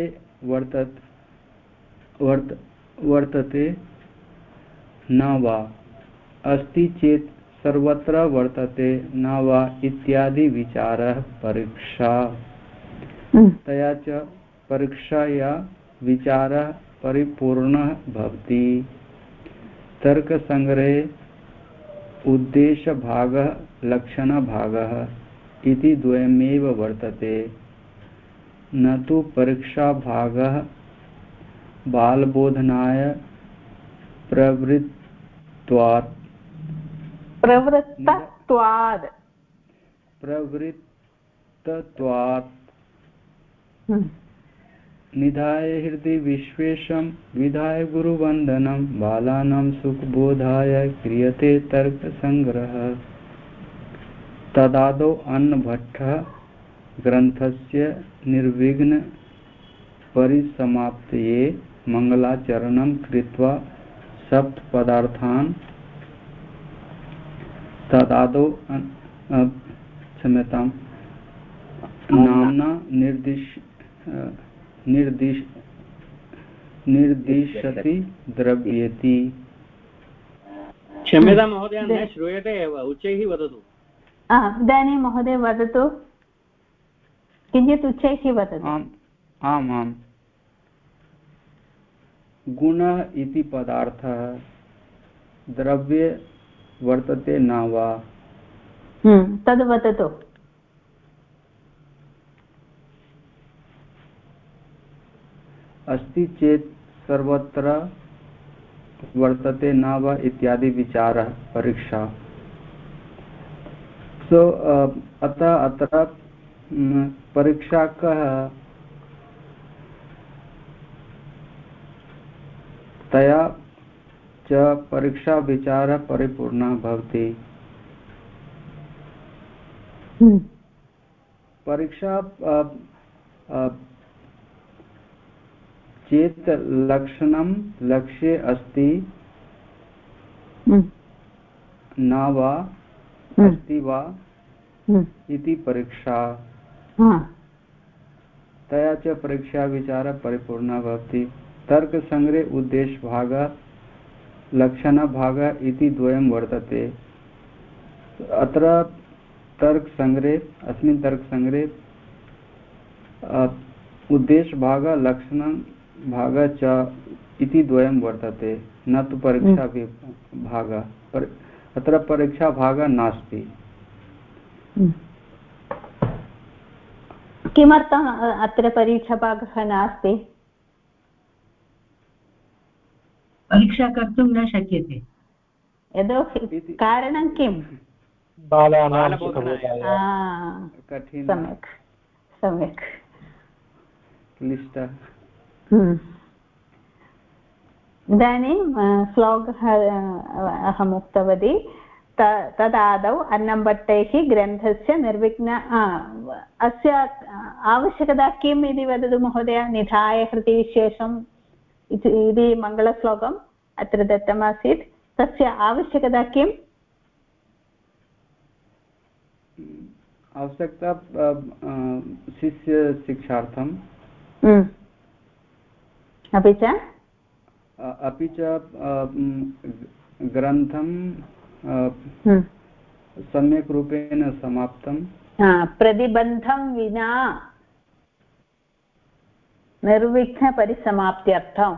वर्तते न वा अस्ति चेत् सर्वत्र वर्तते न वा इत्यादि विचारः परीक्षा तया च परीक्षाया विचारः परिपूर्णः भवति तर्कसङ्ग्रहे उद्देशभागः लक्षणभागः इति द्वयमेव वर्तते न तु परीक्षाभागः बालबोधनाय प्रवृत्तत्वात् निधाय हृदि विश्वेशं विधाय गुरुवन्दनं बालानां सुखबोधाय क्रियते तर्कसङ्ग्रहः तदादौ अन्नभट्टः ग्रन्थस्य निर्विघ्न परिसमाप्तये मङ्गलाचरणं कृत्वा सप्तपदार्थान् तदादौ क्षम्यतां नाम्ना निर्दिशति द्रव्येति क्षम्यतां महोदय न श्रूयते एव उच्चैः वदतु इदानीं महोदय वदतु किञ्चित् उच्चैः वदतु आम् आम् गुण इति पदार्थः द्रव्ये वर्तते न वा तद् वदतु अस्ति चेत् सर्वत्र वर्तते न वा इत्यादि विचारः परीक्षा अत्र परीक्षा कः तया च परीक्षा विचारः परिपूर्णः भवति परीक्षा चेत् लक्षणं लक्ष्ये अस्ति न वा अस्ति वा इति परीक्षा तया च परीक्षा विचारः परिपूर्णः भवति तर्कसङ्ग्रहे उद्देशभागः लक्षणभागः इति द्वयं वर्तते अत्र अस्मिन् तर्कसङ्ग्रहे उद्देशभागः लक्षणभागः च इति द्वयं वर्तते न तु परीक्षाभागः अत्र परीक्षाभागः नास्ति किमर्थम् अत्र परीक्षाभागः नास्ति परीक्षा कर्तुं न शक्यते यतोहि कारणं किम् सम्यक् सम्यक् क्लिष्टः इदानीं श्लोकः अहम् उक्तवती तदादौ अन्नम्भट्टैः ग्रन्थस्य निर्विघ्न अस्य आवश्यकता किम् इति वदतु महोदय निधाय हृदि विशेषं इति मङ्गलश्लोकम् अत्र दत्तमासीत् तस्य आवश्यकता किम् आवश्यकता शिष्य शिक्षार्थम् अपि च ग्रन्थं सम्यक् रूपेण समाप्तं प्रतिबन्धं विना निर्विघ्नपरिसमाप्त्यर्थं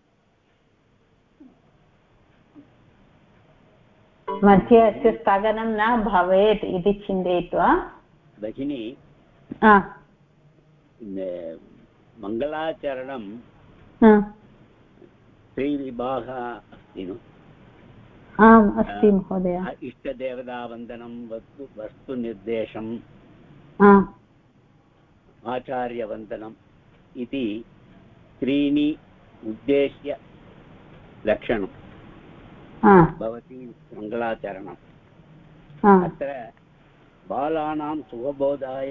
मध्ये अस्य स्थगनं न भवेत् इति चिन्तयित्वा भगिनी मङ्गलाचरणं त्रिविभागः अस्ति नु आम् अस्ति महोदय इष्टदेवतावन्दनं वस्तुनिर्देशम् आचार्यवन्दनम् इति त्रीणि उद्देश्य लक्षणं भवति मङ्गलाचरणम् अत्र बालानां सुखबोधाय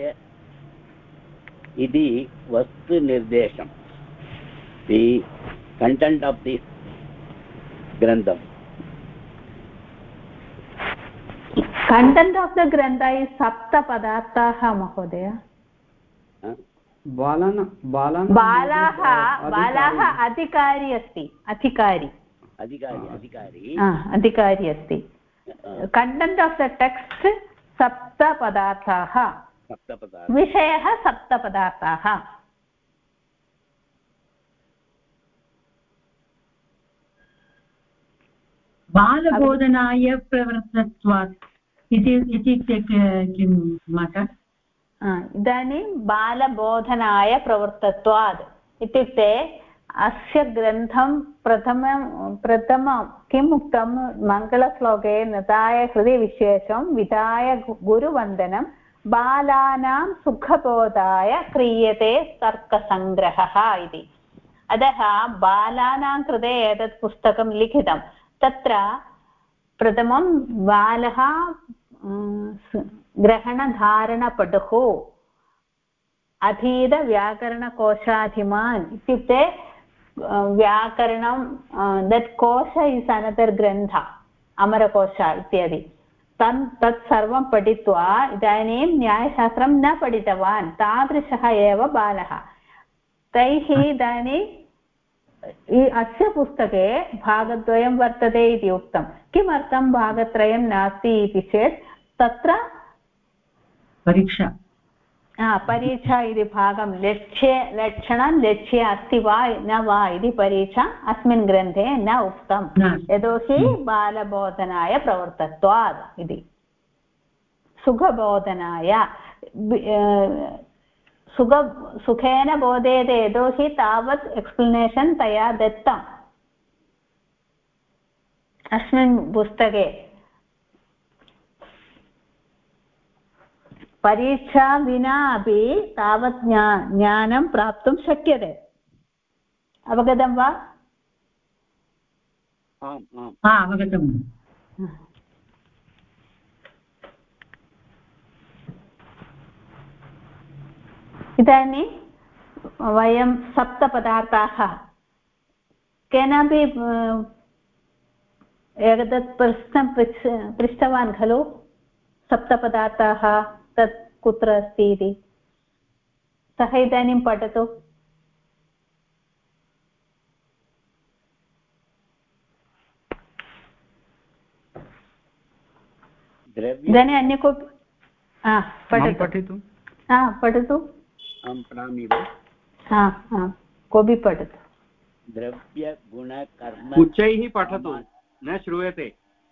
इति वस्तुनिर्देशं दि कंटेंट ऑफ दिस ग्रंथम कंटेंट ऑफ द ग्रंथ इज सप्त पदार्थाः महोदय बालाः अधिकारी अस्ति अधिकारी अस्ति कंटेंट ऑफ द टेक्स्ट सप्त पदार्थाः विषयः सप्त पदार्थाः बालबोधनाय प्रवृत्तत्वात् इत्युक्ते किं माता इदानीं बालबोधनाय प्रवृत्तत्वात् इत्युक्ते अस्य ग्रन्थं प्रथमं किम् उक्तं मङ्गलश्लोके निधाय हृदि विशेषं विधाय गुरुवन्दनं बालानां सुखबोधाय क्रियते तर्कसङ्ग्रहः इति अतः बालानां कृते एतत् पुस्तकं लिखितं तत्र प्रथमं बालः ग्रहणधारणपटुः अधीतव्याकरणकोशाधिमान् इत्युक्ते व्याकरणं दट् कोश इस् अनदर् ग्रन्थ अमरकोश इत्यादि तत् सर्वं पठित्वा इदानीं न्यायशास्त्रं न पठितवान् तादृशः एव बालः तैः इदानीं अस्य पुस्तके भागद्वयं वर्तते इति उक्तं किमर्थं भागत्रयं नास्ति इति चेत् तत्र परीक्षा इति भागं लक्षणं लक्ष्ये अस्ति वा न वा इति परीक्षा अस्मिन् ग्रन्थे न उक्तं यतोहि बालबोधनाय प्रवृत्तत्वात् इति सुखबोधनाय सुखेन बोधेते यतोहि तावत् एक्स्प्लनेशन् तया दत्तम् अस्मिन् पुस्तके परीक्षा विना अपि तावत् ज्ञानं प्राप्तुं शक्यते अवगतं वा अवगतम् इदानीं वयं सप्तपदार्थाः केनापि एतत् प्रश्नं पृष्टवान् खलु सप्तपदार्थाः तत् कुत्र अस्ति इति सः इदानीं पठतु इदानीम् अन्य कोऽपि पठतु कोऽपि पठतु द्रव्यगुणकर्म उच्चैः पठतु न श्रूयते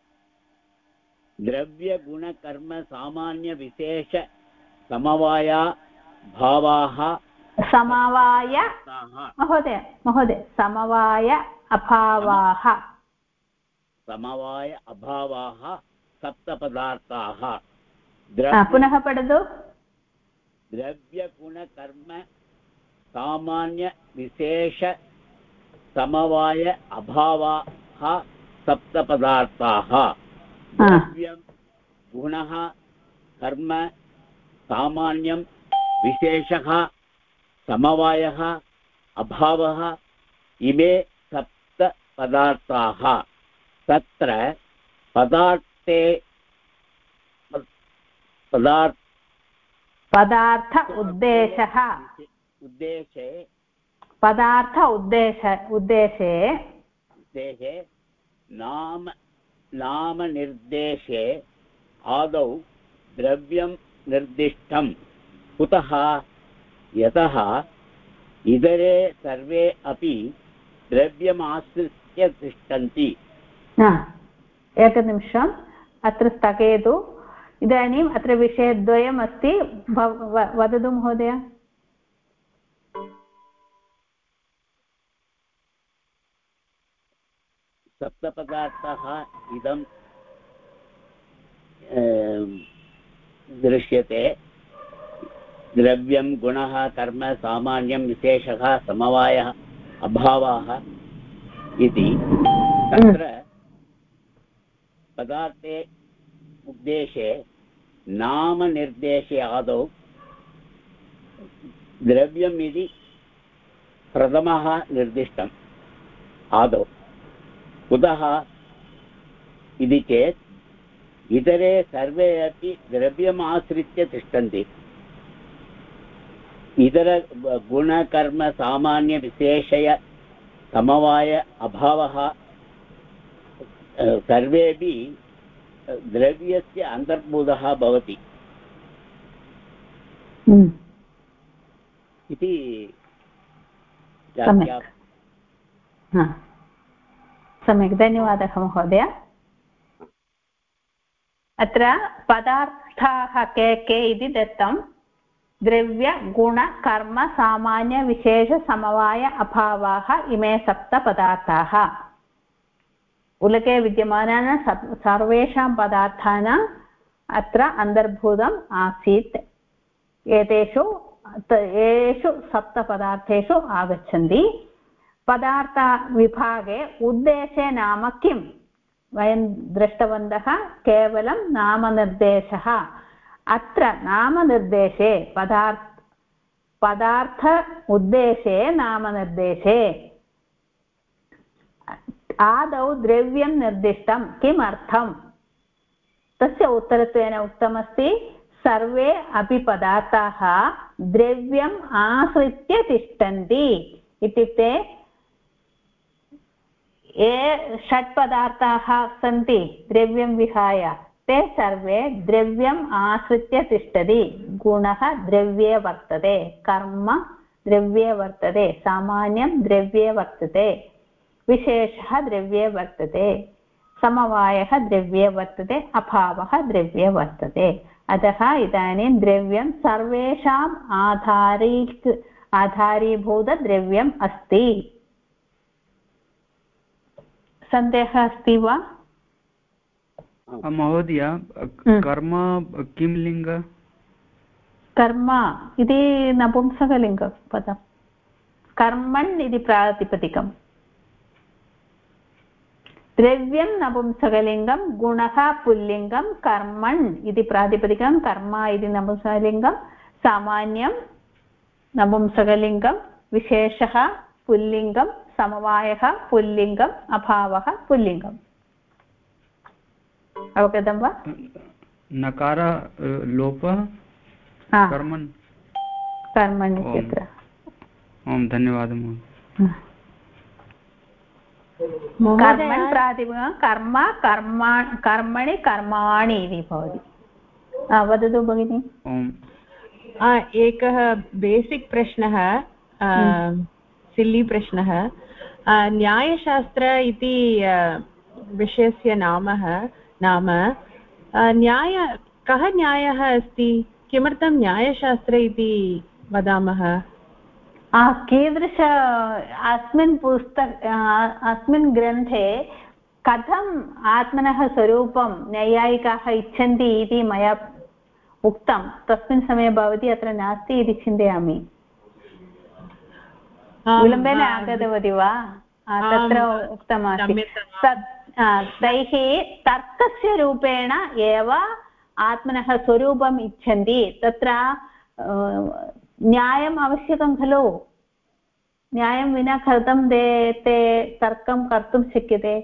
द्रव्यगुणकर्म सामान्यविशेष समवाय भावाः समवाय महोदय समवाय अभावाः सप्तपदार्थाः पुनः पठतु द्रव्यगुणकर्म सामान्यविशेष समवाय अभावाः सप्तपदार्थाः द्रव्यं गुणः कर्म सामान्यं विशेषः समवायः अभावः इमे पदार्थाः तत्र पदार्थे पदार्थ उद्देशः उद्देशे पदार्थ उद्देशे नाम निर्देशे आदौ द्रव्यं निर्दिष्टं कुतः यतः इतरे सर्वे अपि द्रव्यमाश्रित्य तिष्ठन्ति। एकनिमिषम् अत्र स्थगयतु। इदानीम् अत्र विषयद्वयम् अस्ति, वदतु महोदय। सप्तपदार्थाः इदं दृश्यते। द्रव्यं गुणः कर्म सामान्यं विशेषः समवायः अभावः इति। तत्र पदार्थे उद्देशे नामनिर्देशे आदौ द्रव्यम् इति प्रथमः निर्दिष्टम् आदौ। कुतः इति चेत् इतरे सर्वे अपि द्रव्यमाश्रित्य तिष्ठन्ति। इतर गुणकर्म सामान्य विशेषय समवाय अभावः सर्वेपि द्रव्यस्य अन्तर्भूतः भवति इति सम्यक्, धन्यवादः महोदय। अत्र पदार्थाः के के इति दत्तं। द्रव्य गुण कर्म सामान्य विशेष समवाय अभावाः इमे सप्तपदार्थाः। उलके विद्यमानानां सर्वेषां पदार्थानाम् अत्र अन्तर्भूतम् आसीत्। एतेषु सप्तपदार्थेषु आगच्छन्ति। पदार्थविभागे उद्देशे नाम किं वयं दृष्टवन्तः? केवलं नामनिर्देशः। अत्र नामनिर्देशे पदार्थ उद्देशे नामनिर्देशे आदौ द्रव्यं निर्दिष्टं। किमर्थं? तस्य उत्तरत्वेन उक्तमस्ति सर्वे अपि पदार्थाः द्रव्यम् आश्रित्य तिष्ठन्ति। इत्युक्ते ये षट् पदार्थाः सन्ति द्रव्यं विहाय, ते सर्वे द्रव्यम् आश्रित्य तिष्ठति। गुणः द्रव्ये वर्तते, कर्म द्रव्ये वर्तते, सामान्यं द्रव्ये वर्तते, विशेषः द्रव्ये वर्तते, समवायः द्रव्ये वर्तते, अभावः द्रव्ये वर्तते। अतः इदानीं द्रव्यं सर्वेषाम् आधारीभूतद्रव्यम् अस्ति। सन्देहः अस्ति वा महोदय? कर्म किं लिङ्ग? कर्म इति नपुंसकलिङ्गपदं। कर्मण् इति प्रातिपदिकम्। द्रव्यं नपुंसकलिङ्गं, गुणः पुल्लिङ्गं, कर्मण् इति प्रातिपदिकं, कर्म इति नपुंसकलिङ्गं, सामान्यं नपुंसकलिङ्गं, विशेषः पुल्लिङ्गं, समवायः पुल्लिङ्गम्, अभावः पुल्लिङ्गम्। अवगतं वा? नकार लोपः कर्मन् कर्मण् इत्यत्र। ओम धन्यवादः कर्मण् प्रातिपदिकं कर्म कर्मणि कर्माणि इति भवति। वदतु भगिनि। एकः बेसिक् प्रश्नः, सिल्ली प्रश्नः। न्यायशास्त्र इति विषयस्य नाम कः न्यायः अस्ति? किमर्थं न्यायशास्त्र इति वदामः? कीदृश अस्मिन् ग्रन्थे कथम् आत्मनः स्वरूपं नैयायिकाः इच्छन्ति इति मया उक्तं। तस्मिन् समये भवती अत्र नास्ति इति चिन्तयामि। विलम्बेन आगतवती वा? तत्र उक्तमासीत् तैः तर्कस्य रूपेण एव आत्मनः स्वरूपम् इच्छन्ति। तत्र न्यायम् आवश्यकं खलु? न्यायं विना कथं ते तर्कं कर्तुं शक्यते?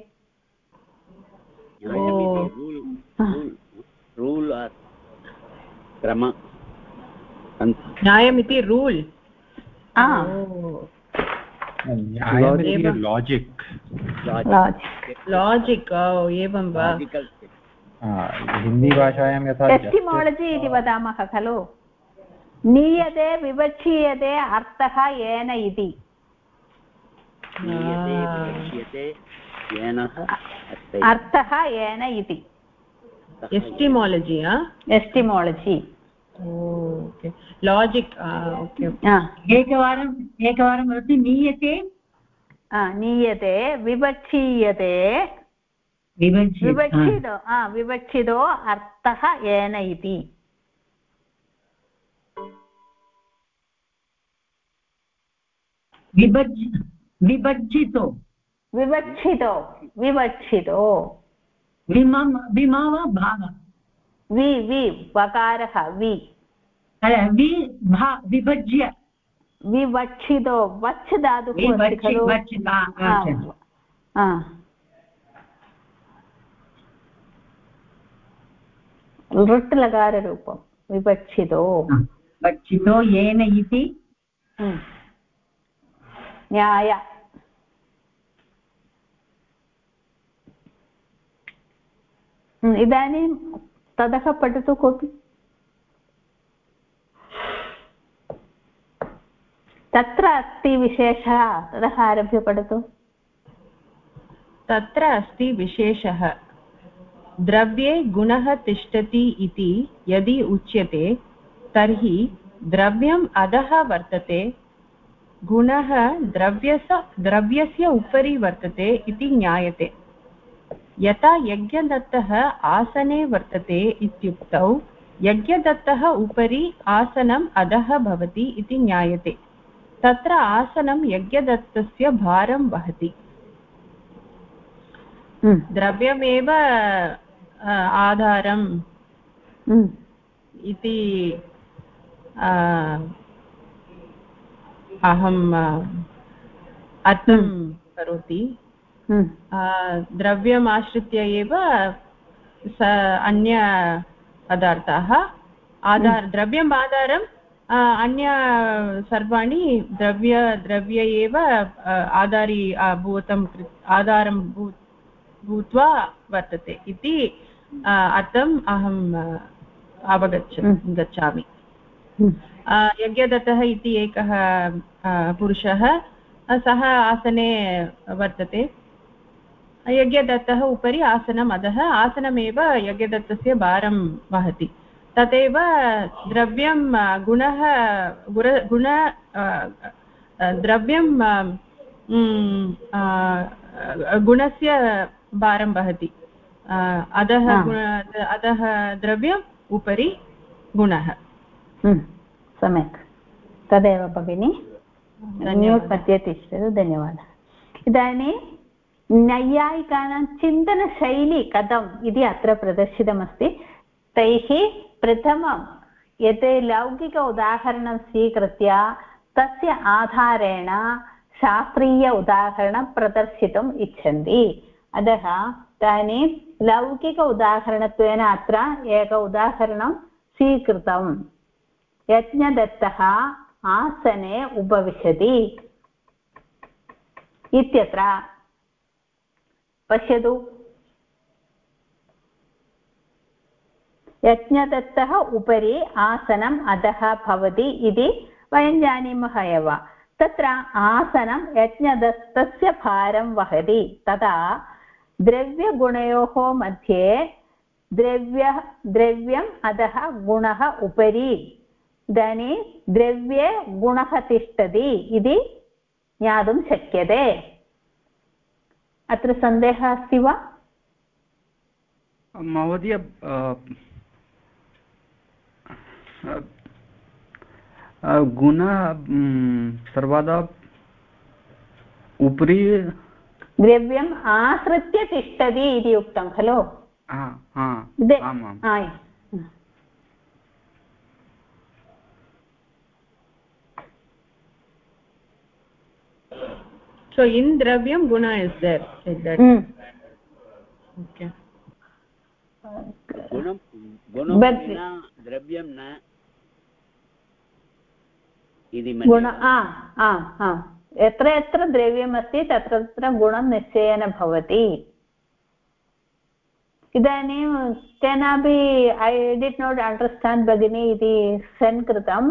न्यायमिति रूल् लाजिक् एवं वा? हिन्दीभाषायां यथा एस्टिमोलजि इति वदामः खलु, नीयते विवक्षीयते अर्थः येन इति। अर्थः येन इति एस्टिमोलजि। एस्टिमोलजि लाजिक्। एकवारं वदति। नीयते नीयते विवक्षीयते विवक्षितो अर्थः येन इति। विभज्जितो विवक्षितो विमा वा भाव? वि वकारः वि विभज्य विवक्षितो वच् धातुः अस्ति खलु। लृट् लकाररूपं विवक्षितो येन इति न्याय। इदानीं ततः पठतु कोऽपि। तत्र अस्ति विशेषः, ततः आरभ्य पठतु। तत्र अस्ति विशेषः। द्रव्ये गुणः तिष्ठति इति यदि उच्यते तर्हि द्रव्यम् अधः वर्तते, गुणः द्रव्यस्य उपरि वर्तते इति ज्ञायते। यथा यज्ञदत्तः आसने वर्तते इत्युक्तौ यज्ञदत्तः उपरि आसनम् अधः भवति इति ज्ञायते। तत्र आसनं यज्ञदत्तस्य भारं वहति। द्रव्यमेव आधारम् इति अहम् अर्थं करोति। द्रव्यम् आश्रित्य एव अन्य पदार्थाः द्रव्यम् आधारम् अन्य सर्वाणि द्रव्य एव आधारं भूत्वा वर्तते इति अर्थम् अहम् गच्छामि। यज्ञदत्तः इति एकः पुरुषः, सः आसने वर्तते। यज्ञदत्तः उपरि आसनम् अधः, आसनमेव यज्ञदत्तस्य भारं वहति। तथैव द्रव्यं द्रव्यं गुणस्य भारं वहति। अधः द्रव्यम् उपरि गुणः। सम्यक्, तदेव भगिनी। म्यूट् मध्ये तिष्ठतु। धन्यवादः। इदानीं नैयायिकानां चिन्तनशैली कथम् इति अत्र प्रदर्शितमस्ति। तैः प्रथमं यत् लौकिक उदाहरणं स्वीकृत्य तस्य आधारेण शास्त्रीय उदाहरणं प्रदर्शितुम् इच्छन्ति। अतः इदानीं लौकिक उदाहरणत्वेन अत्र एक उदाहरणं स्वीकृतम्। यज्ञदत्तः आसने उपविशति इत्यत्र पश्यतु। यज्ञदत्तः उपरि आसनम् अधः भवति इति वयं जानीमः एव। तत्र आसनं यज्ञदत्तस्य भारं वहति। तदा द्रव्यगुणयोः मध्ये द्रव्यम् अधः गुणः उपरि। इदानीं द्रव्ये गुणः तिष्ठति इति ज्ञातुं शक्यते। अत्र सन्देहः अस्ति वा महोदय? गुणः सर्वदा उपरि द्रव्यम् आश्रित्य तिष्ठति इति उक्तं खलु। So in dravyam guna is there like that. Okay. गुणं विना द्रव्यं न इति मन्ये यत्र यत्र द्रव्यम् अस्ति तत्र तत्र गुणं निश्चयेन भवति इदानीं केनापि ऐ डिड् नाट् अण्डर्स्टाण्ड् भगिनी इति सेण्ड् कृतं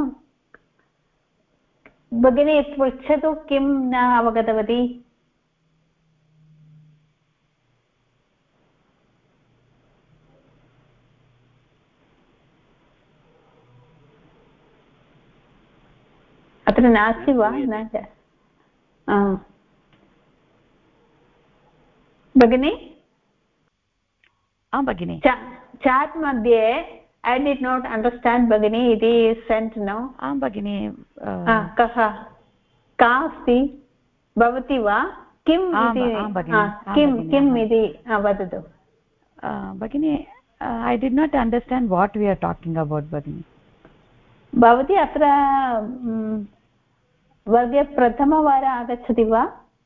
भगिनी पृच्छतु किं न अवगतवती अत्र नास्ति वा न भगिनी भगिनी चाट् मध्ये ऐ डिड् नाट् अण्डर्स्टाण्ड् भगिनी इति सेण्ट् नो भगिनी कः का अस्ति भवती वा किम् इति किम् इति वदतु भगिनी I did not understand what we are talking about भगिनी भवती अत्र वर्गे प्रथमवार आगच्छति वा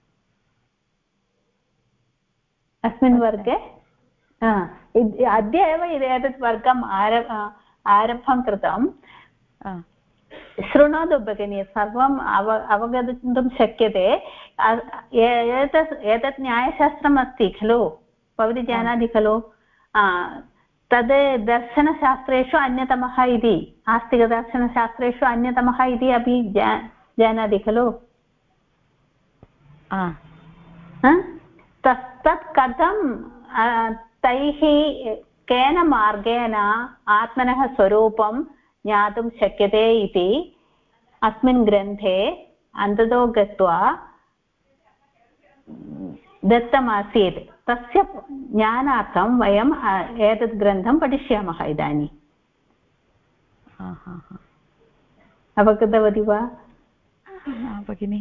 अस्मिन् वर्गे अद्य एव एतत् वर्गम् आरम्भं कृतं शृणोतु भगिनी सर्वम् अवगन्तुं शक्यते एतत् न्यायशास्त्रम् अस्ति खलु भवती जानाति खलु तद् दर्शनशास्त्रेषु अन्यतमः इति आस्तिकदर्शनशास्त्रेषु अन्यतमः इति अपि जानाति खलु तत् कथं तैः केन मार्गेण आत्मनः स्वरूपं ज्ञातुं शक्यते इति अस्मिन् ग्रन्थे अन्ततो गत्वा दत्तमासीत् तस्य ज्ञानार्थं वयम् एतत् ग्रन्थं पठिष्यामः इदानीम् अवगतवती वा भगिनी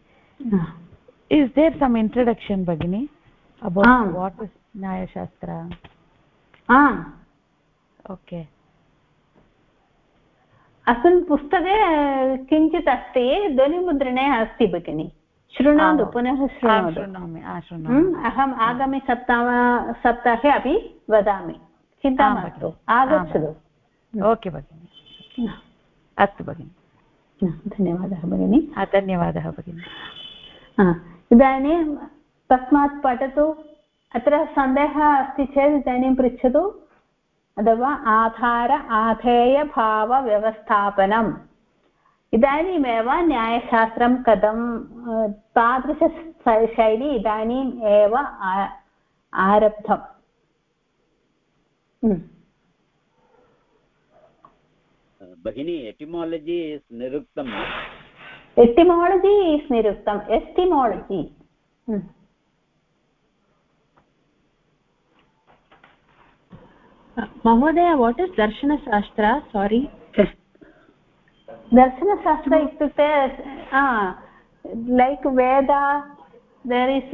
is there some introduction bagini about what is nyaya shastra okay अस्मिन् पुस्तके किञ्चित् अस्ति ध्वनिमुद्रणे अस्ति भगिनि शृणोतु पुनः शृणोतु अहम् आगामि सप्ताहे अपि वदामि चिन्ता मास्तु आगच्छतु ओके भगिनि अस्तु भगिनि धन्यवादः भगिनि धन्यवादः भगिनि इदानीं तस्मात् पठतु अत्र सन्देहः अस्ति चेत् इदानीं पृच्छतु अथवा आधार आधेयभावव्यवस्थापनम् इदानीमेव न्यायशास्त्रं कथं तादृशशैली इदानीम् एव आरब्धम् भगिनी एटिमालजि इस् निरुक्तम् एटिमालजि इस् निरुक्तम् etymology Mahodaya, what is Darshana Shastra? Sorry. Darshana Shastra इत्युक्ते like Veda, there is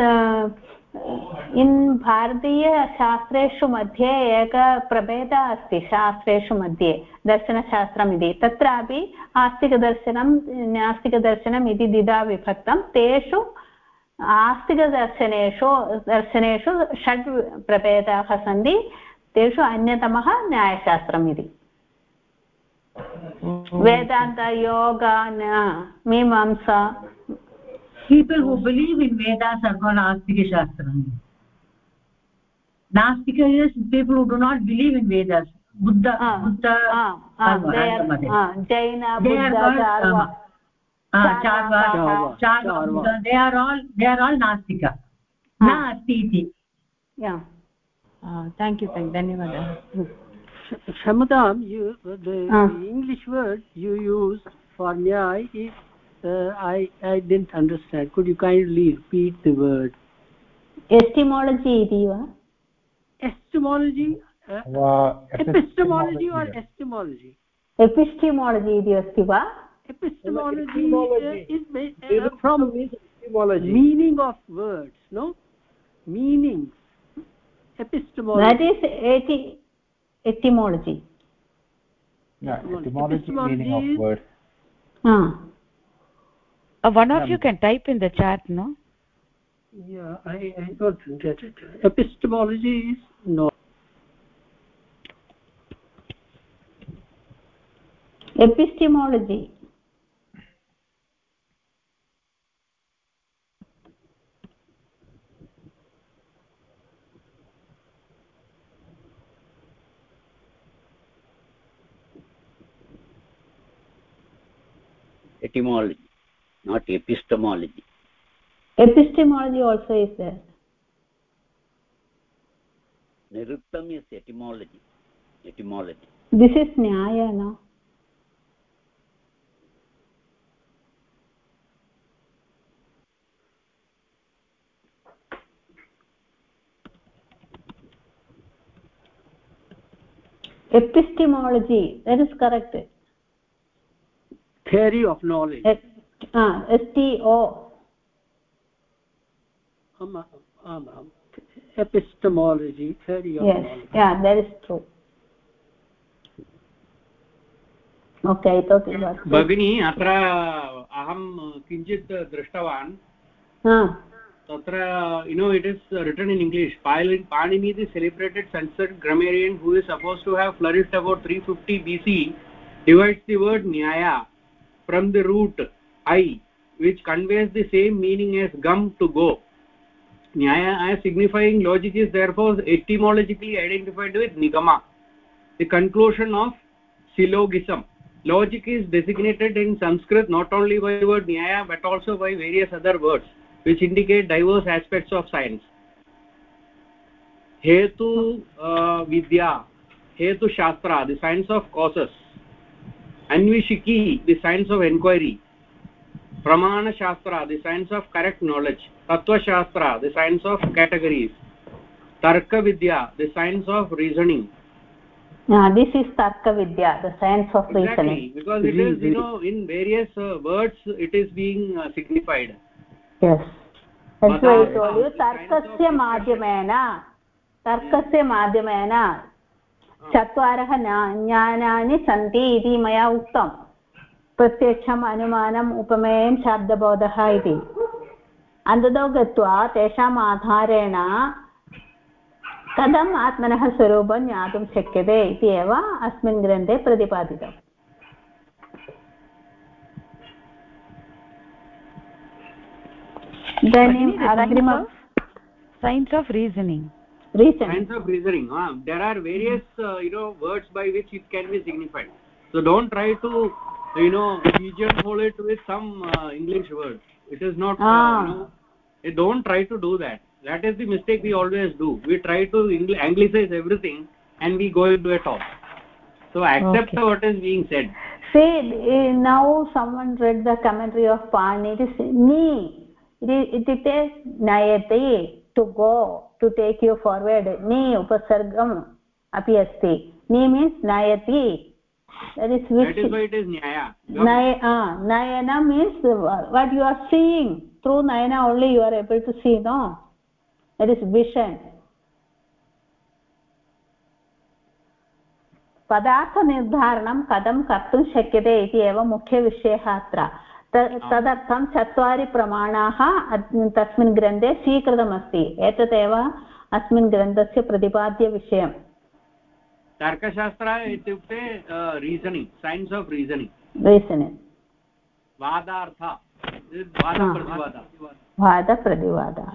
in भारतीयशास्त्रेषु मध्ये एकः प्रभेदः अस्ति शास्त्रेषु मध्ये दर्शनशास्त्रम् इति तत्रापि आस्तिकदर्शनं नास्तिकदर्शनम् इति द्विधा विभक्तं तेषु आस्तिकदर्शनेषु षड् प्रभेदाः सन्ति तेषु अन्यतमः न्यायशास्त्रम् इति वेदान्त योग मीमांसा people who believe in Vedas are called Astika Shastram. Nastika is people who do not believe in Vedas. Buddha, Jaina, Buddha, Charvaka, they are all Nastika. Na Asti. Yeah. Thank you. Dhanyawad. Shamatam, the English word you use for nyaya is I didn't understand. Could you kindly repeat the word? Epistemology iti va? Epistemology? Epistemology or estimology? Epistemology iti asti va? Epistemology is from meaning of words, no? Meanings. Epistemology. That is etymology. Yeah, etymology meaning of words. One of you can type in the chat, no? Yeah, I don't get it. Epistemology is no. Epistemology. Etymology, not epistemology. Epistemology also is there. Niruktam is etymology. Etymology. This is Nyaya, no? Epistemology, that is correct. Theory of knowledge. STO. Epistemology, theory of knowledge. Yeah, that is true. Okay, I thought it was. Bhagini, atra aham kinchit drishtavan. Tatra, it is written in English. Panini, the celebrated Sanskrit grammarian who is supposed to have flourished about 350 BC, divides the word nyaya from the root I, which conveys the same meaning as gum, to go. Nyaya, as signifying logic, is therefore etymologically identified with nigama, the conclusion of syllogism. Logic is designated in Sanskrit not only by the word nyaya but also by various other words which indicate diverse aspects of science. Hetu vidya, Hetu shastra, the science of causes. Anvishiki, the science of inquiry. Pramana shastra, the science of correct knowledge. Tattva shastra, the science of categories. Tarka vidya, the science of reasoning. This is Tarka Vidya, the science of reasoning. Exactly, because it is, in various words it is being signified. Yes. That's why I told you, Tarkasya Madhyamena, चत्वारः ज्ञानानि सन्ति इति मया उक्तं. प्रत्यक्षम्, अनुमानम्, उपमेयं, शाब्दबोधः इति. अन्ततो गत्वा तेषाम् आधारेण कथम् आत्मनः स्वरूपं ज्ञातुं शक्यते इति एव अस्मिन् ग्रन्थे प्रतिपादितम्. इदानीम् science of reasoning. Science of reasoning. There are various words by which it can be signified. So don't try to pigeonhole it with some English words. It is not. Don't try to do that. That is the mistake we always do. We try to anglicize everything and we go into a talk. So accept what is being said. See, now someone read the commentary of Pani. It is ni. It is nayati, to go, to take you forward. Ni upasargam api asti. Ni means nayati. That is which. That is why it is nyaya. Nayana means what you are seeing. Through nayana only you are able to see, no? That is vision. पदार्थनिर्धारणं कथं कर्तुं शक्यते इति एव मुख्यविषयः अत्र. तदर्थं चत्वारि प्रमाणाः तस्मिन् ग्रन्थे स्वीकृतमस्ति. एतदेव अस्मिन् ग्रन्थस्य प्रतिपाद्यविषयम्. तर्कशास्त्र इत्युक्ते रीसनिङ्ग्, सैन्स् आफ् रीसनिङ्ग्. वादार्थ, वादप्रतिवादः.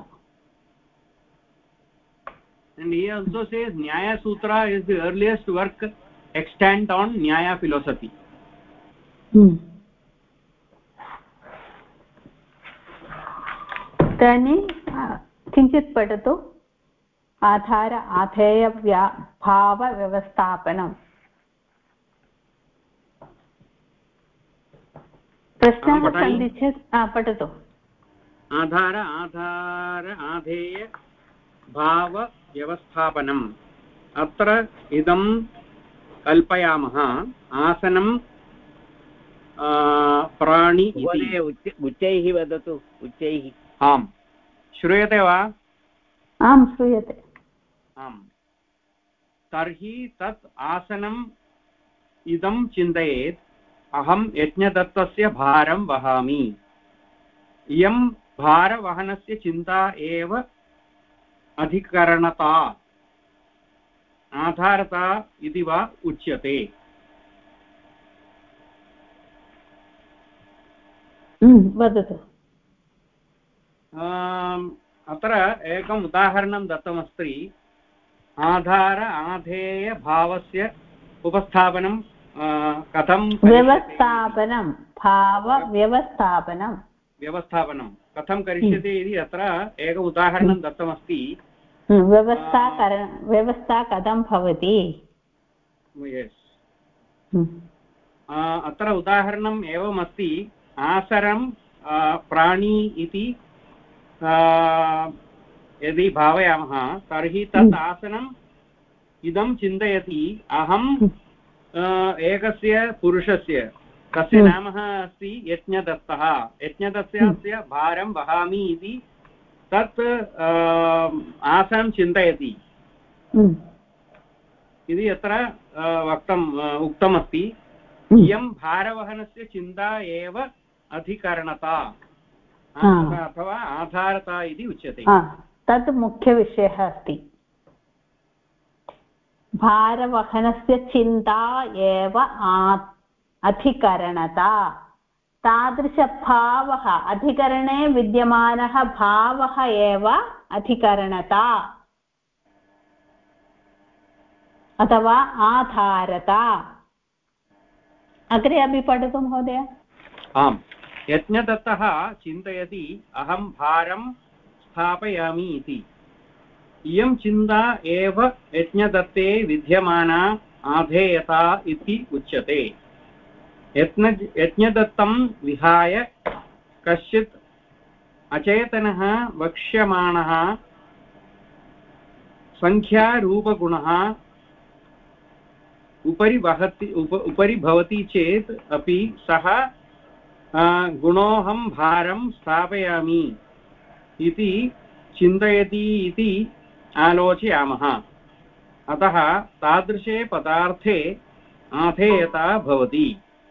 And he also says Nyaya Sutra is the earliest work extant on Nyaya philosophy. इदानीं किञ्चित् पठतु. आधार आधेय भावव्यवस्थापनम्. प्रश्नः सन्ति चेत् पठतु. आधार आधेय भावव्यवस्थापनम्. अत्र इदं कल्पयामः. आसनं प्राणि इति. उच्चैः वदतु, उच्चैः. आम्, श्रूयते वा? आम्, श्रूयते. आम्. तर्हि तत् आसनम् इदं चिन्तयेत्. अहं यज्ञदत्तस्य भारं वहामि. इयं भारवहनस्य चिन्ता एव अधिकरणता आधारता इति वा उच्यते। वदतु। अत्र एकम् उदाहरणं दत्तमस्ति। आधार आधेय भावस्य उपस्थापनं कथं व्यवस्थापनं व्यवस्थापनं कथं करिष्यते इति अत्र एकम् उदाहरणं दत्तमस्ति। व्यवस्था कथं भवति? अत्र उदाहरणम् एवमस्ति। आसरं प्राणी इति यदि भावयामः तर्हि तत् आसनम् इदं चिन्तयति अहं एकस्य पुरुषस्य, तस्य नाम अस्ति यज्ञदत्तः, यज्ञदत्तस्य भारं वहामि इति तत् आसनं चिन्तयति इति अत्र उक्तमस्ति। इयं भारवहनस्य चिन्ता एव अधिकरणता अथवा आधारता इति उच्यते। तत् मुख्यविषयः अस्ति। भारवहनस्य चिन्ता एव अधिकरणता। तादृशभावः अधिकरणे विद्यमानः भावः एव अधिकरणता अथवा आधारता। अग्रे अपि पठतु महोदय। आम्। यज्ञदत्तः चिन्तयति अहं भारं स्थापयामि इति। इयं चिन्ता एव यज्ञदत्ते विद्यमाना आधेयता इति उच्यते। यज्ञदत्तं विहाय कश्चित् अचेतनः वक्ष्यमाणः संख्यारूपगुणः उपरि भवति चेत् अपि सः गुणोऽहं भारं स्थापयामि इति चिन्तयति इति आलोचयामः। अतः तादृशे पदार्थे आधेयता भवति।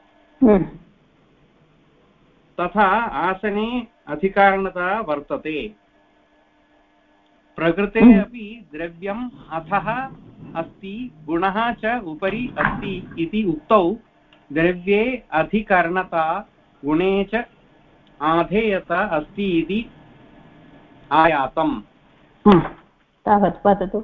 तथा आसने अधिकारणता वर्तते। प्रकृते अपि द्रव्यम् अधः अस्ति, गुणः च उपरि अस्ति इति उक्तौ द्रव्ये अधिकरणता, गुणे च आधेयता अस्ति इति आयातम्। तावत् वदतु।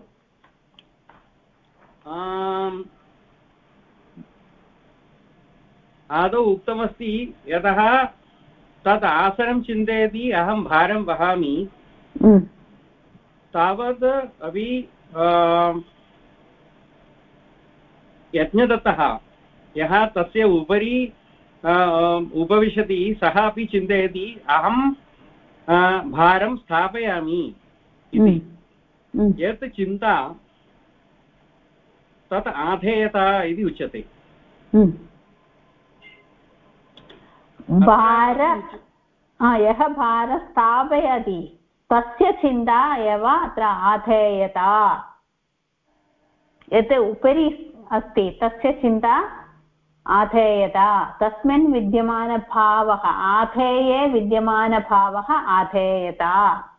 आदौ उक्तमस्ति यतः तत् आसनं चिन्तयति अहं भारं वहामि, तावत् अपि यज्ञदत्तः यः तस्य उपरि उपविशति सः अपि चिन्तयति अहं भारं स्थापयामि इति। यत् चिन्ता तत् आधेयता इति उच्यते। यः भारं स्थापयति तस्य चिन्ता एव अत्र आधेयता। यत् उपरि अस्ति तस्य चिन्ता आधेयता। तस्मिन् विद्यमानभावः, आधेये विद्यमानभावः आधेयता।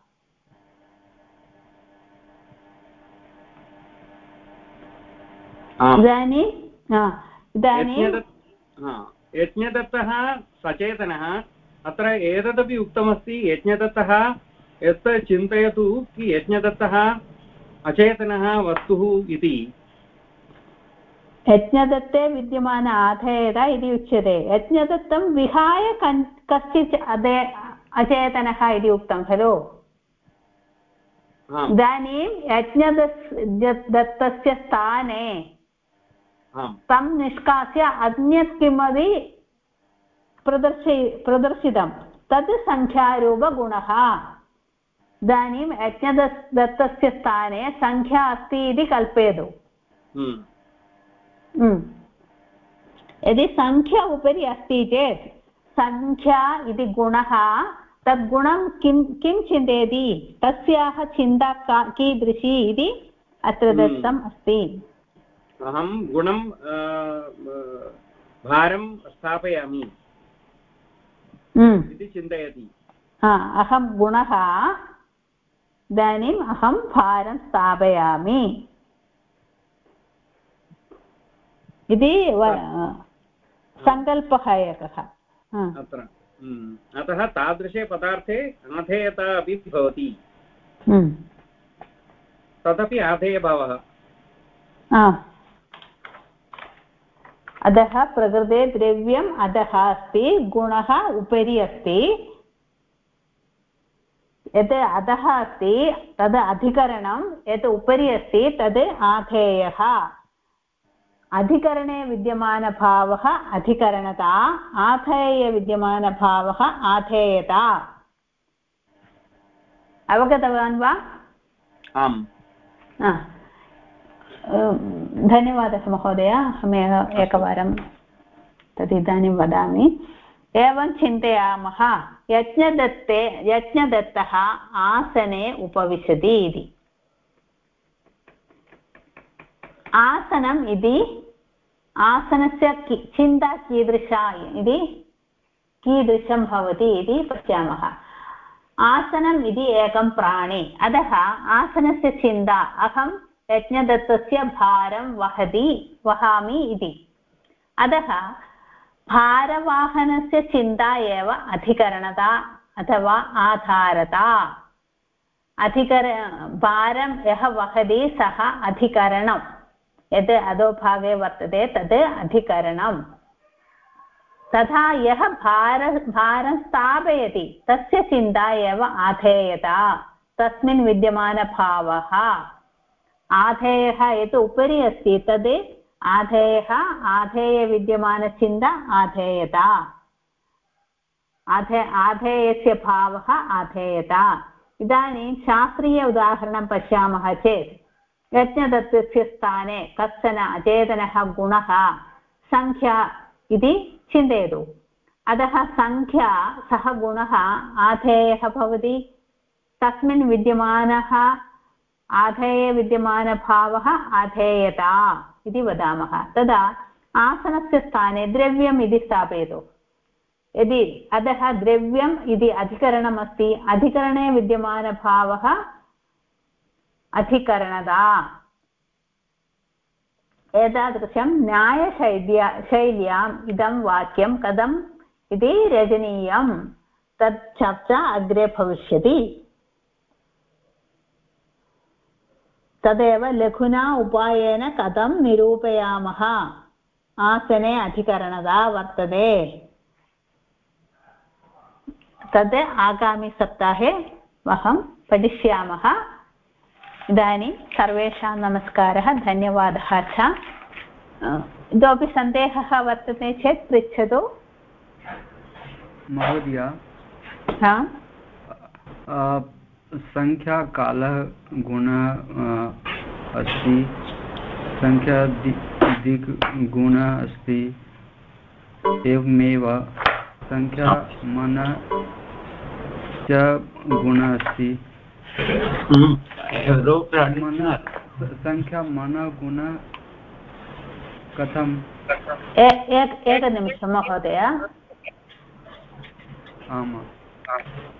इदानीं यज्ञदत्तः सचेतनः। अत्र एतदपि उक्तमस्ति यज्ञदत्तः यत् चिन्तयतु कि यज्ञदत्तः अचेतनः वस्तुः इति। यज्ञदत्ते विद्यमान आधेयता इति उच्यते। यज्ञदत्तं विहाय कश्चित् अचेतनः इति उक्तं खलु। इदानीं यज्ञदत्तस्य स्थाने तं निष्कास्य अन्यत् किमपि प्रदर्शितं, तद् संख्यारूपगुणः। इदानीं यज्ञदत्तस्य स्थाने संख्या अस्ति इति कल्पयतु। यदि संख्या उपरि अस्ति चेत् संख्या इति गुणः, तद्गुणं किं चिन्तयति, तस्याः चिन्ता कीदृशी इति अत्र दत्तम् अस्ति। अहं गुणं भारं स्थापयामि इति चिन्तयति। अहं गुणः इदानीम् अहं भारं स्थापयामि इति सङ्कल्पः एकः अत्र अतः तादृशे पदार्थे आधेयता अपि भवति तदपि आधेयभावः अधः प्रकृते द्रव्यम् अधः अस्ति गुणः उपरि अस्ति यत् अधः अस्ति तद् अधिकरणं यत् उपरि अस्ति तद् आधेयः अधिकरणे विद्यमानभावः अधिकरणता आधेये विद्यमानभावः आधेयता अवगतवान् वा आम् धन्यवादः महोदय अहम् एकवारं तदिदानीं वदामि एवं चिन्तयामः यज्ञदत्तः आसने उपविशति इति आसनम् इति आसनस्य चिन्ता कीदृशा इति कीदृशं भवति इति पश्यामः आसनम् इति एकं प्राणी अतः आसनस्य चिन्ता अहं यज्ञदत्तस्य भारं वहामि इति अतः भारवाहनस्य चिन्ता एव अधिकरणता अथवा आधारता भारं यः वहति सः अधिकरणं यत् अधोभागे वर्तते तद् अधिकरणं तथा यः भारं स्थापयति तस्य चिन्ता एव आधेयता तस्मिन् विद्यमानभावः आधेयः यत् उपरि अस्ति तद् आधेयः आधेये विद्यमानचिन्ता आधेयता आधेयस्य भावः आधेयता इदानीं शास्त्रीय उदाहरणं पश्यामः चेत् यज्ञदत्तस्य स्थाने कश्चन अचेतनः गुणः संख्या इति चिन्तयतु अतः संख्या सः गुणः आधेयः भवति तस्मिन् विद्यमानः आधेये विद्यमानभावः आधेयता इति वदामः तदा आसनस्य स्थाने द्रव्यम् इति स्थापयतु यदि अतः द्रव्यम् इति अधिकरणम् अस्ति अधिकरणे विद्यमानभावः अधिकरणता एतादृशं न्यायशैल्याम् इदं वाक्यं कथम् इति रचनीयं तत् चर्चा अग्रे भविष्यति तदेव लघुना उपायेन कथं निरूपयामः आसने अधिकरणता वर्तते तद् आगामि सप्ताहे वयं पठिष्यामः इदानीं सर्वेषां नमस्कारः धन्यवादः च इतोपि सन्देहः वर्तते चेत् पृच्छतु महोदय संख्या कालः गुणः अस्ति संख्या दिक् गुणः अस्ति एवमेव संख्या मनः च गुणः अस्ति संख्या मनः गुणः कथम् एकनिमिषं महोदय आम्